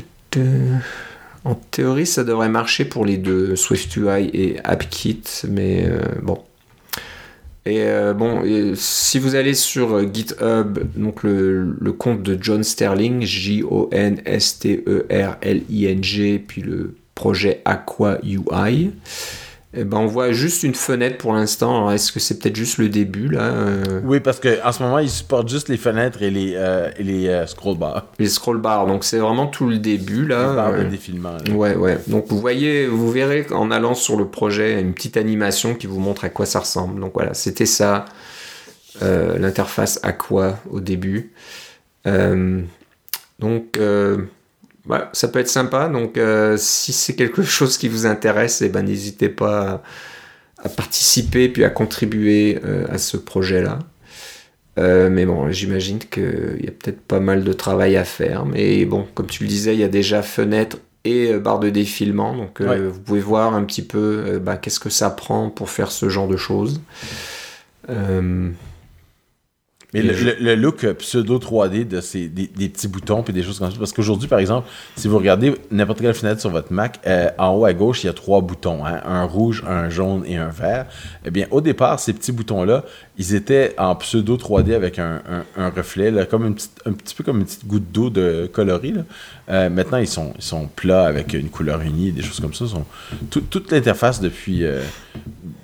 Speaker 1: En théorie ça devrait marcher pour les deux, Swift U I et AppKit, mais euh, bon. Et euh, bon, et si vous allez sur GitHub, donc le, le compte de John Sterling, J O N S T E R L I N G, puis le projet Aqua U I, eh ben on voit juste une fenêtre pour l'instant. Alors est-ce que c'est peut-être juste le début là euh...
Speaker 2: Oui, parce qu'en ce moment, ils supportent juste les fenêtres et les, euh, et les euh, scroll bars.
Speaker 1: Les scroll bars, donc c'est vraiment tout le début là.
Speaker 2: Les barres
Speaker 1: euh...
Speaker 2: de défilement. Là.
Speaker 1: Ouais, ouais. Donc vous voyez, vous verrez en allant sur le projet une petite animation qui vous montre à quoi ça ressemble. Donc voilà, c'était ça, euh, l'interface Aqua au début. Euh... Donc euh... Ouais, ça peut être sympa, donc euh, si c'est quelque chose qui vous intéresse, eh ben, n'hésitez pas à, à participer puis à contribuer euh, à ce projet-là. Euh, mais bon, j'imagine qu'il y a peut-être pas mal de travail à faire. Mais bon, comme tu le disais, il y a déjà fenêtre et euh, barre de défilement, donc euh, ouais. Vous pouvez voir un petit peu euh, bah, qu'est-ce que ça prend pour faire ce genre de choses. Euh,
Speaker 2: Mais le, je... le, le look pseudo trois D de ces, des, des petits boutons et des choses comme ça. Parce qu'aujourd'hui, par exemple, si vous regardez n'importe quelle fenêtre sur votre Mac, euh, en haut à gauche, il y a trois boutons. Hein, un rouge, un jaune et un vert. Eh bien, au départ, ces petits boutons-là, ils étaient en pseudo trois D avec un, un, un reflet, là, comme une petite, un petit peu comme une petite goutte d'eau de coloris. Là. Euh, maintenant, ils sont, ils sont plats avec une couleur unie, des choses comme ça. Sont, tout, toute l'interface depuis... Euh,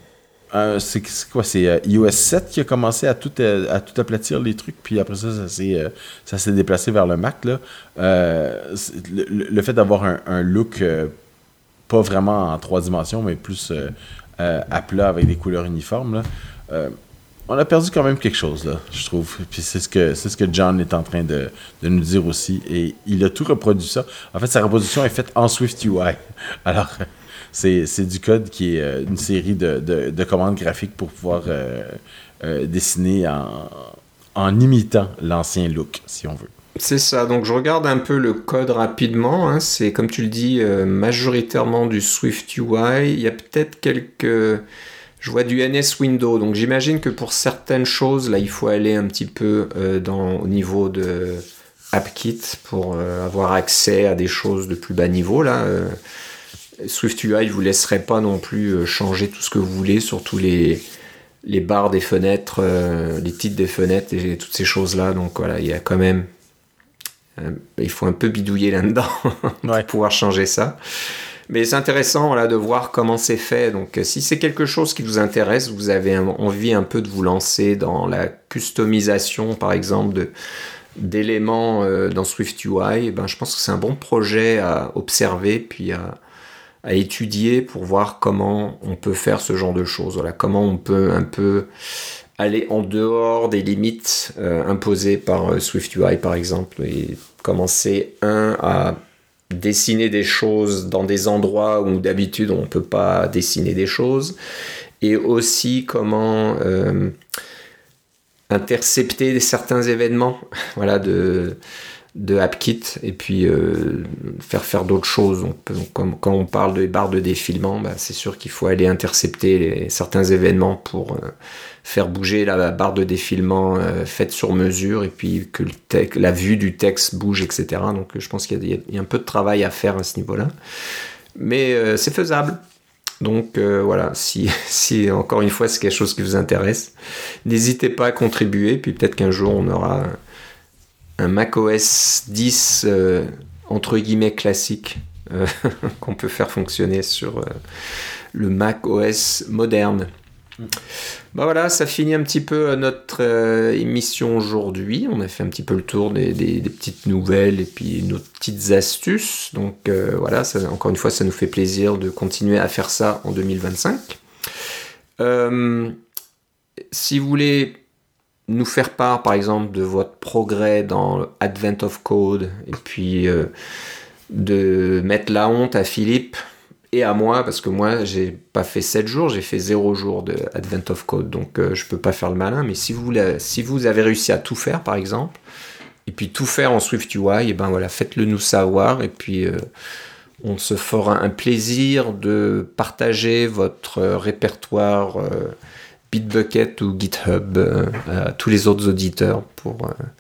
Speaker 2: Euh, c'est, c'est quoi? C'est euh, i O S sept qui a commencé à tout, euh, à tout aplatir les trucs, puis après ça, ça s'est, euh, ça s'est déplacé vers le Mac. Là. Euh, le, le fait d'avoir un, un look euh, pas vraiment en trois dimensions, mais plus euh, euh, à plat avec des couleurs uniformes, là, euh, on a perdu quand même quelque chose, là, je trouve. Puis c'est ce que, c'est ce que John est en train de, de nous dire aussi. Et il a tout reproduit ça. En fait, sa reproduction est faite en SwiftUI. Alors... C'est, c'est du code qui est euh, une série de, de, de commandes graphiques pour pouvoir euh, euh, dessiner en, en imitant l'ancien look, si on veut.
Speaker 1: C'est ça, donc je regarde un peu le code rapidement. Hein. C'est, comme tu le dis, euh, majoritairement du SwiftUI. Il y a peut-être quelques... Je vois du N S Window, donc j'imagine que pour certaines choses, là, il faut aller un petit peu euh, dans, au niveau de AppKit pour euh, avoir accès à des choses de plus bas niveau, là. Euh, SwiftUI ne vous laisserait pas non plus changer tout ce que vous voulez, surtout les, les barres des fenêtres, euh, les titres des fenêtres et toutes ces choses-là. Donc voilà, il y a quand même... Euh, il faut un peu bidouiller là-dedans pour ouais. pouvoir changer ça. Mais c'est intéressant voilà, de voir comment c'est fait. Donc si c'est quelque chose qui vous intéresse, vous avez envie un peu de vous lancer dans la customisation, par exemple, de... d'éléments euh, dans SwiftUI, et ben, je pense que c'est un bon projet à observer puis à, à étudier pour voir comment on peut faire ce genre de choses. Voilà, comment on peut un peu aller en dehors des limites euh, imposées par euh, SwiftUI, par exemple, et commencer, un, à dessiner des choses dans des endroits où d'habitude on ne peut pas dessiner des choses, et aussi comment... Euh, intercepter certains événements voilà, de, de AppKit et puis euh, faire faire d'autres choses. Donc, comme, quand on parle de barres de défilement, bah, c'est sûr qu'il faut aller intercepter les, certains événements pour euh, faire bouger la barre de défilement euh, faite sur mesure et puis que le texte, la vue du texte bouge, et cetera. Donc je pense qu'il y a, il y a un peu de travail à faire à ce niveau-là. Mais euh, c'est faisable. Donc euh, voilà, si, si encore une fois c'est quelque chose qui vous intéresse, n'hésitez pas à contribuer, puis peut-être qu'un jour on aura un, un macOS dix euh, entre guillemets classique euh, qu'on peut faire fonctionner sur euh, le macOS moderne. Mmh. Bah voilà, ça finit un petit peu notre euh, émission aujourd'hui. On a fait un petit peu le tour des, des, des petites nouvelles et puis nos petites astuces. Donc euh, voilà, ça, encore une fois, ça nous fait plaisir de continuer à faire ça en deux mille vingt-cinq. Euh, si vous voulez nous faire part, par exemple, de votre progrès dans Advent of Code et puis euh, de mettre la honte à Philippe et à moi, parce que moi j'ai pas fait sept jours, j'ai fait zéro jour de Advent of Code, donc euh, je peux pas faire le malin. Mais si vous, si vous avez réussi à tout faire, par exemple, et puis tout faire en SwiftUI, et ben voilà, faites-le nous savoir, et puis euh, on se fera un plaisir de partager votre euh, répertoire euh, Bitbucket ou GitHub euh, à tous les autres auditeurs pour... Euh,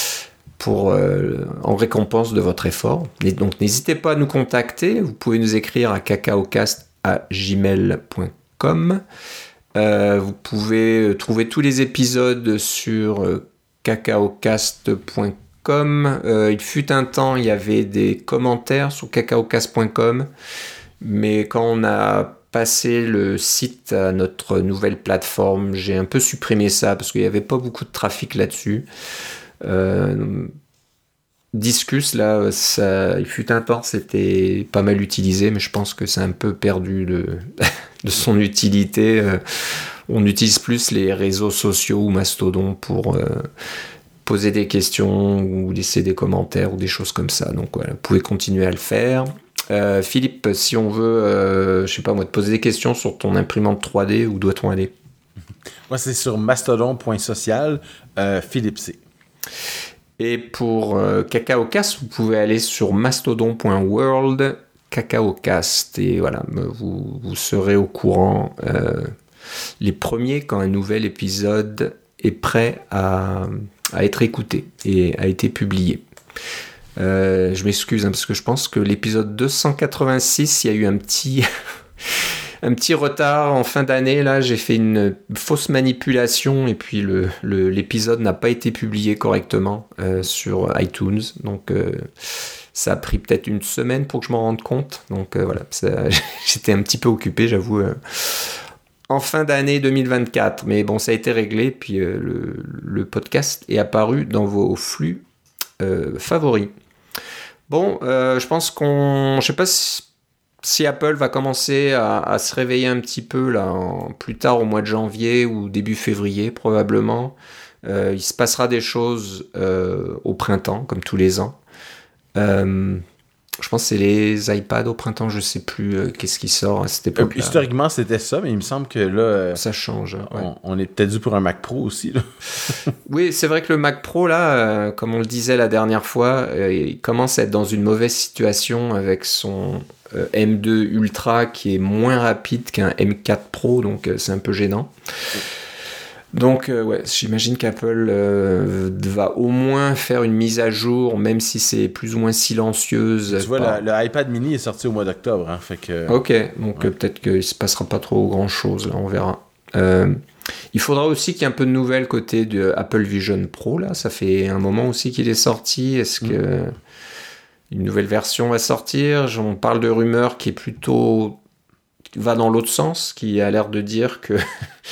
Speaker 1: pour euh, en récompense de votre effort. Et donc n'hésitez pas à nous contacter, vous pouvez nous écrire à cacaocast arobase gmail point com. Euh, vous pouvez trouver tous les épisodes sur euh, cacaocast point com. Euh, il fut un temps, il y avait des commentaires sur cacaocast point com, mais quand on a passé le site à notre nouvelle plateforme, j'ai un peu supprimé ça parce qu'il n'y avait pas beaucoup de trafic là-dessus. Euh, Disqus là, ça, il fut un temps, c'était pas mal utilisé, mais je pense que c'est un peu perdu de, de son utilité. Euh, on utilise plus les réseaux sociaux ou Mastodon pour euh, poser des questions ou laisser des commentaires ou des choses comme ça. Donc voilà, vous pouvez continuer à le faire. Euh, Philippe, si on veut, euh, je sais pas moi, te poser des questions sur ton imprimante trois D, où doit-on aller?
Speaker 2: Moi, c'est sur mastodon point social, euh, Philippe C.
Speaker 1: Et pour euh, CacaoCast, vous pouvez aller sur mastodon point world CacaoCast. Et voilà, vous, vous serez au courant euh, les premiers quand un nouvel épisode est prêt à, à être écouté et a été publié. Euh, je m'excuse hein, parce que je pense que l'épisode deux cent quatre-vingt-six, il y a eu un petit... Un petit retard en fin d'année, là, j'ai fait une fausse manipulation et puis le, le, l'épisode n'a pas été publié correctement euh, sur iTunes. Donc, euh, ça a pris peut-être une semaine pour que je m'en rende compte. Donc, euh, voilà, ça, j'étais un petit peu occupé, j'avoue, euh, en fin d'année deux mille vingt-quatre. Mais bon, ça a été réglé, puis euh, le, le podcast est apparu dans vos flux euh, favoris. Bon, euh, je pense qu'on... Je sais pas si, si Apple va commencer à, à se réveiller un petit peu là, en, plus tard au mois de janvier ou début février, probablement. Euh, il se passera des choses euh, au printemps, comme tous les ans. Euh, je pense que c'est les iPads au printemps, je sais plus euh, qu'est-ce qui sort à cette époque.
Speaker 2: Euh, historiquement, c'était ça, mais il me semble que là... Euh,
Speaker 1: ça change. Ouais.
Speaker 2: On, on est peut-être dû pour un Mac Pro aussi, là.
Speaker 1: Oui, c'est vrai que le Mac Pro, là, euh, comme on le disait la dernière fois, euh, il commence à être dans une mauvaise situation avec son euh, M deux Ultra qui est moins rapide qu'un M quatre Pro, donc euh, c'est un peu gênant. Donc, euh, ouais, j'imagine qu'Apple euh, va au moins faire une mise à jour, même si c'est plus ou moins silencieuse.
Speaker 2: Tu vois,
Speaker 1: par...
Speaker 2: le, le iPad mini est sorti au mois d'octobre, hein, fait que...
Speaker 1: Ok, donc ouais. euh, peut-être qu'il se passera pas trop grand-chose, là, on verra. Euh, il faudra aussi qu'il y ait un peu de nouvelles côté de Apple Vision Pro, là, ça fait un moment aussi qu'il est sorti. Est-ce que mmh. une nouvelle version va sortir? On parle de rumeurs qui est plutôt... qui va dans l'autre sens, qui a l'air de dire que...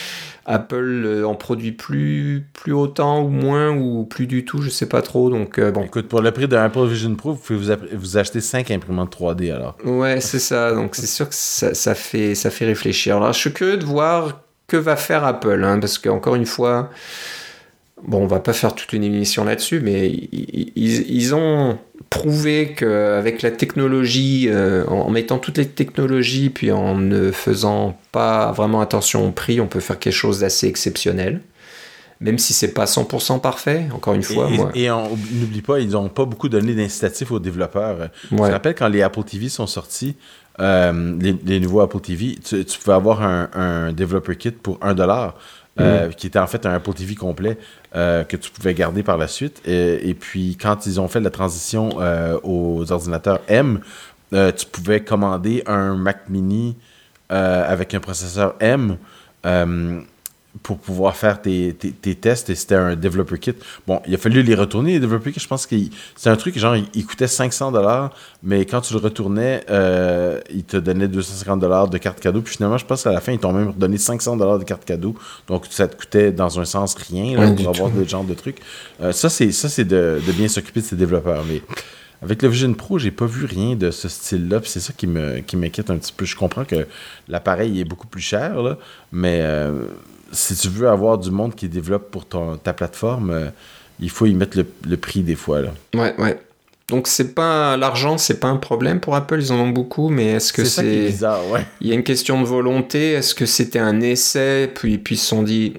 Speaker 1: Apple en produit plus, plus autant ou moins ou plus du tout, je sais pas trop. Donc, euh, bon.
Speaker 2: Écoute, pour le prix d'un Apple Vision Pro, vous pouvez vous, vous acheter cinq imprimantes trois D alors.
Speaker 1: Ouais, c'est ça. Donc, c'est sûr que ça, ça, fait, ça fait réfléchir. Alors, je suis curieux de voir que va faire Apple, hein, parce qu'encore une fois, bon, on va pas faire toute une émission là-dessus, mais ils, ils, ils ont prouvé qu'avec la technologie, euh, en mettant toutes les technologies, puis en ne faisant pas vraiment attention au prix, on peut faire quelque chose d'assez exceptionnel. Même si c'est pas cent pour cent parfait, encore une fois.
Speaker 2: Et,
Speaker 1: moi.
Speaker 2: et on, n'oublie pas, ils n'ont pas beaucoup donné d'incitatifs aux développeurs. Ouais. Je me rappelle quand les Apple T V sont sortis, euh, les, les nouveaux Apple T V, tu, tu pouvais avoir un, un Developer Kit pour un dollar. Euh, mmh. Qui était en fait un Apple T V complet euh, que tu pouvais garder par la suite. Et, et puis, quand ils ont fait la transition euh, aux ordinateurs M, euh, tu pouvais commander un Mac Mini euh, avec un processeur M euh, pour pouvoir faire tes, tes, tes tests, et c'était un Developer Kit. Bon, il a fallu les retourner, les Developer Kits. Je pense que c'est un truc, genre, il, il coûtait cinq cents dollars, mais quand tu le retournais, euh, il te donnait deux cent cinquante dollars de carte cadeau. Puis finalement, je pense qu'à la fin, ils t'ont même donné cinq cents dollars de carte cadeau. Donc, ça te coûtait, dans un sens, rien là, pour avoir ce genre de trucs. Euh, ça, c'est, ça, c'est de, de bien s'occuper de ces développeurs. Mais avec le Vision Pro, j'ai pas vu rien de ce style-là. Puis c'est ça qui, me, qui m'inquiète un petit peu. Je comprends que l'appareil est beaucoup plus cher, là, mais... Euh, si tu veux avoir du monde qui développe pour ton, ta plateforme, euh, il faut y mettre le, le prix des fois. Là.
Speaker 1: Ouais, ouais. Donc, c'est pas, l'argent, c'est pas un problème pour Apple, ils en ont beaucoup, mais est-ce que c'est...
Speaker 2: C'est ça qui est bizarre, ouais.
Speaker 1: Il y a une question de volonté, est-ce que c'était un essai, puis, puis ils se sont dit,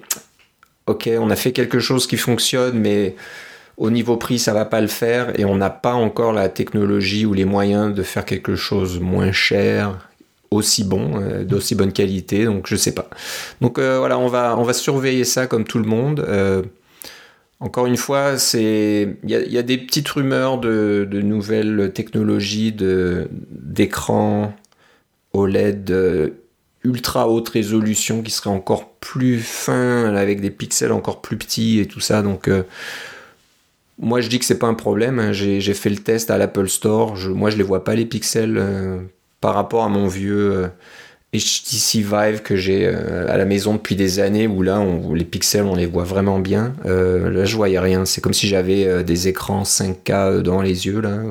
Speaker 1: ok, on a fait quelque chose qui fonctionne, mais au niveau prix, ça va pas le faire, et on n'a pas encore la technologie ou les moyens de faire quelque chose moins cher, aussi bon, euh, d'aussi bonne qualité, donc je sais pas. Donc euh, voilà, on va, on va surveiller ça comme tout le monde. Euh, encore une fois, c'est, il y a, y a des petites rumeurs de, de nouvelles technologies de, d'écran O L E D euh, ultra haute résolution qui serait encore plus fin, avec des pixels encore plus petits et tout ça, donc... Euh, moi, je dis que c'est pas un problème. Hein. J'ai, j'ai fait le test à l'Apple Store. Je, moi, je les vois pas les pixels euh, par rapport à mon vieux euh, H T C Vive que j'ai euh, à la maison depuis des années, où là, on, les pixels, on les voit vraiment bien. Euh, là, je voyais rien. C'est comme si j'avais euh, des écrans cinq K dans les yeux, là.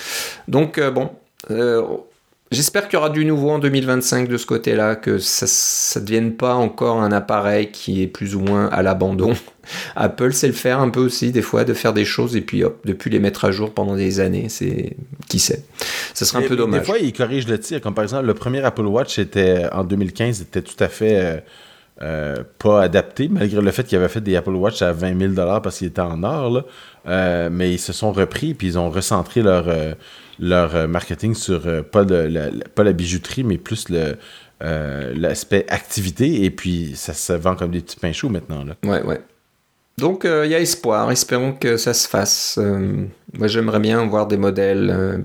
Speaker 1: Donc, euh, bon... Euh, j'espère qu'il y aura du nouveau en deux mille vingt-cinq de ce côté-là, que ça ne devienne pas encore un appareil qui est plus ou moins à l'abandon. Apple sait le faire un peu aussi, des fois, de faire des choses et puis hop, de plus les mettre à jour pendant des années. C'est... Qui sait? Ça serait un
Speaker 2: et,
Speaker 1: peu dommage.
Speaker 2: Des fois, ils corrigent le tir. Comme par exemple, le premier Apple Watch était, en deux mille quinze était tout à fait euh, euh, pas adapté, malgré le fait qu'ils avaient fait des Apple Watch à vingt mille dollars parce qu'ils étaient en or. Là. Euh, mais ils se sont repris puis ils ont recentré leur... Euh, leur marketing sur euh, pas, de, la, pas la bijouterie, mais plus le, euh, l'aspect activité, et puis ça se vend comme des petits pains chauds maintenant. Là.
Speaker 1: Ouais, ouais. Donc, il euh, y a espoir. Espérons que ça se fasse. Euh, moi, j'aimerais bien voir des modèles euh,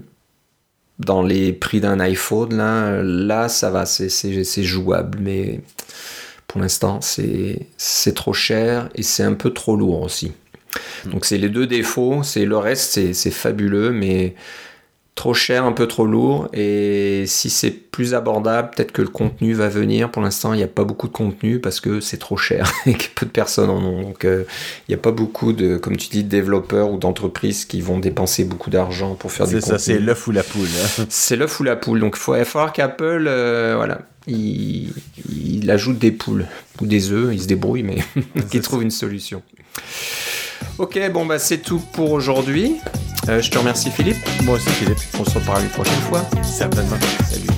Speaker 1: dans les prix d'un iPhone. Là, là ça va, c'est, c'est, c'est jouable, mais pour l'instant, c'est, c'est trop cher et c'est un peu trop lourd aussi. Donc, c'est les deux défauts. C'est, le reste, c'est, c'est fabuleux, mais... trop cher, un peu trop lourd. Et si c'est plus abordable, peut-être que le contenu va venir. Pour l'instant, il n'y a pas beaucoup de contenu parce que c'est trop cher et que peu de personnes en ont. Donc, euh, il n'y a pas beaucoup de, comme tu dis, de développeurs ou d'entreprises qui vont dépenser beaucoup d'argent pour faire
Speaker 2: c'est
Speaker 1: du
Speaker 2: ça,
Speaker 1: contenu.
Speaker 2: C'est l'œuf ou la poule. Hein?
Speaker 1: C'est l'œuf ou la poule. Donc, il faut, il va falloir qu'Apple, euh, voilà, il, il ajoute des poules ou des œufs. Il se débrouille, mais qu'il trouve une solution. Ok, bon bah c'est tout pour aujourd'hui. Euh, je te remercie Philippe.
Speaker 2: Moi aussi Philippe.
Speaker 1: On se reparle une prochaine fois.
Speaker 2: Certainement.
Speaker 1: Salut.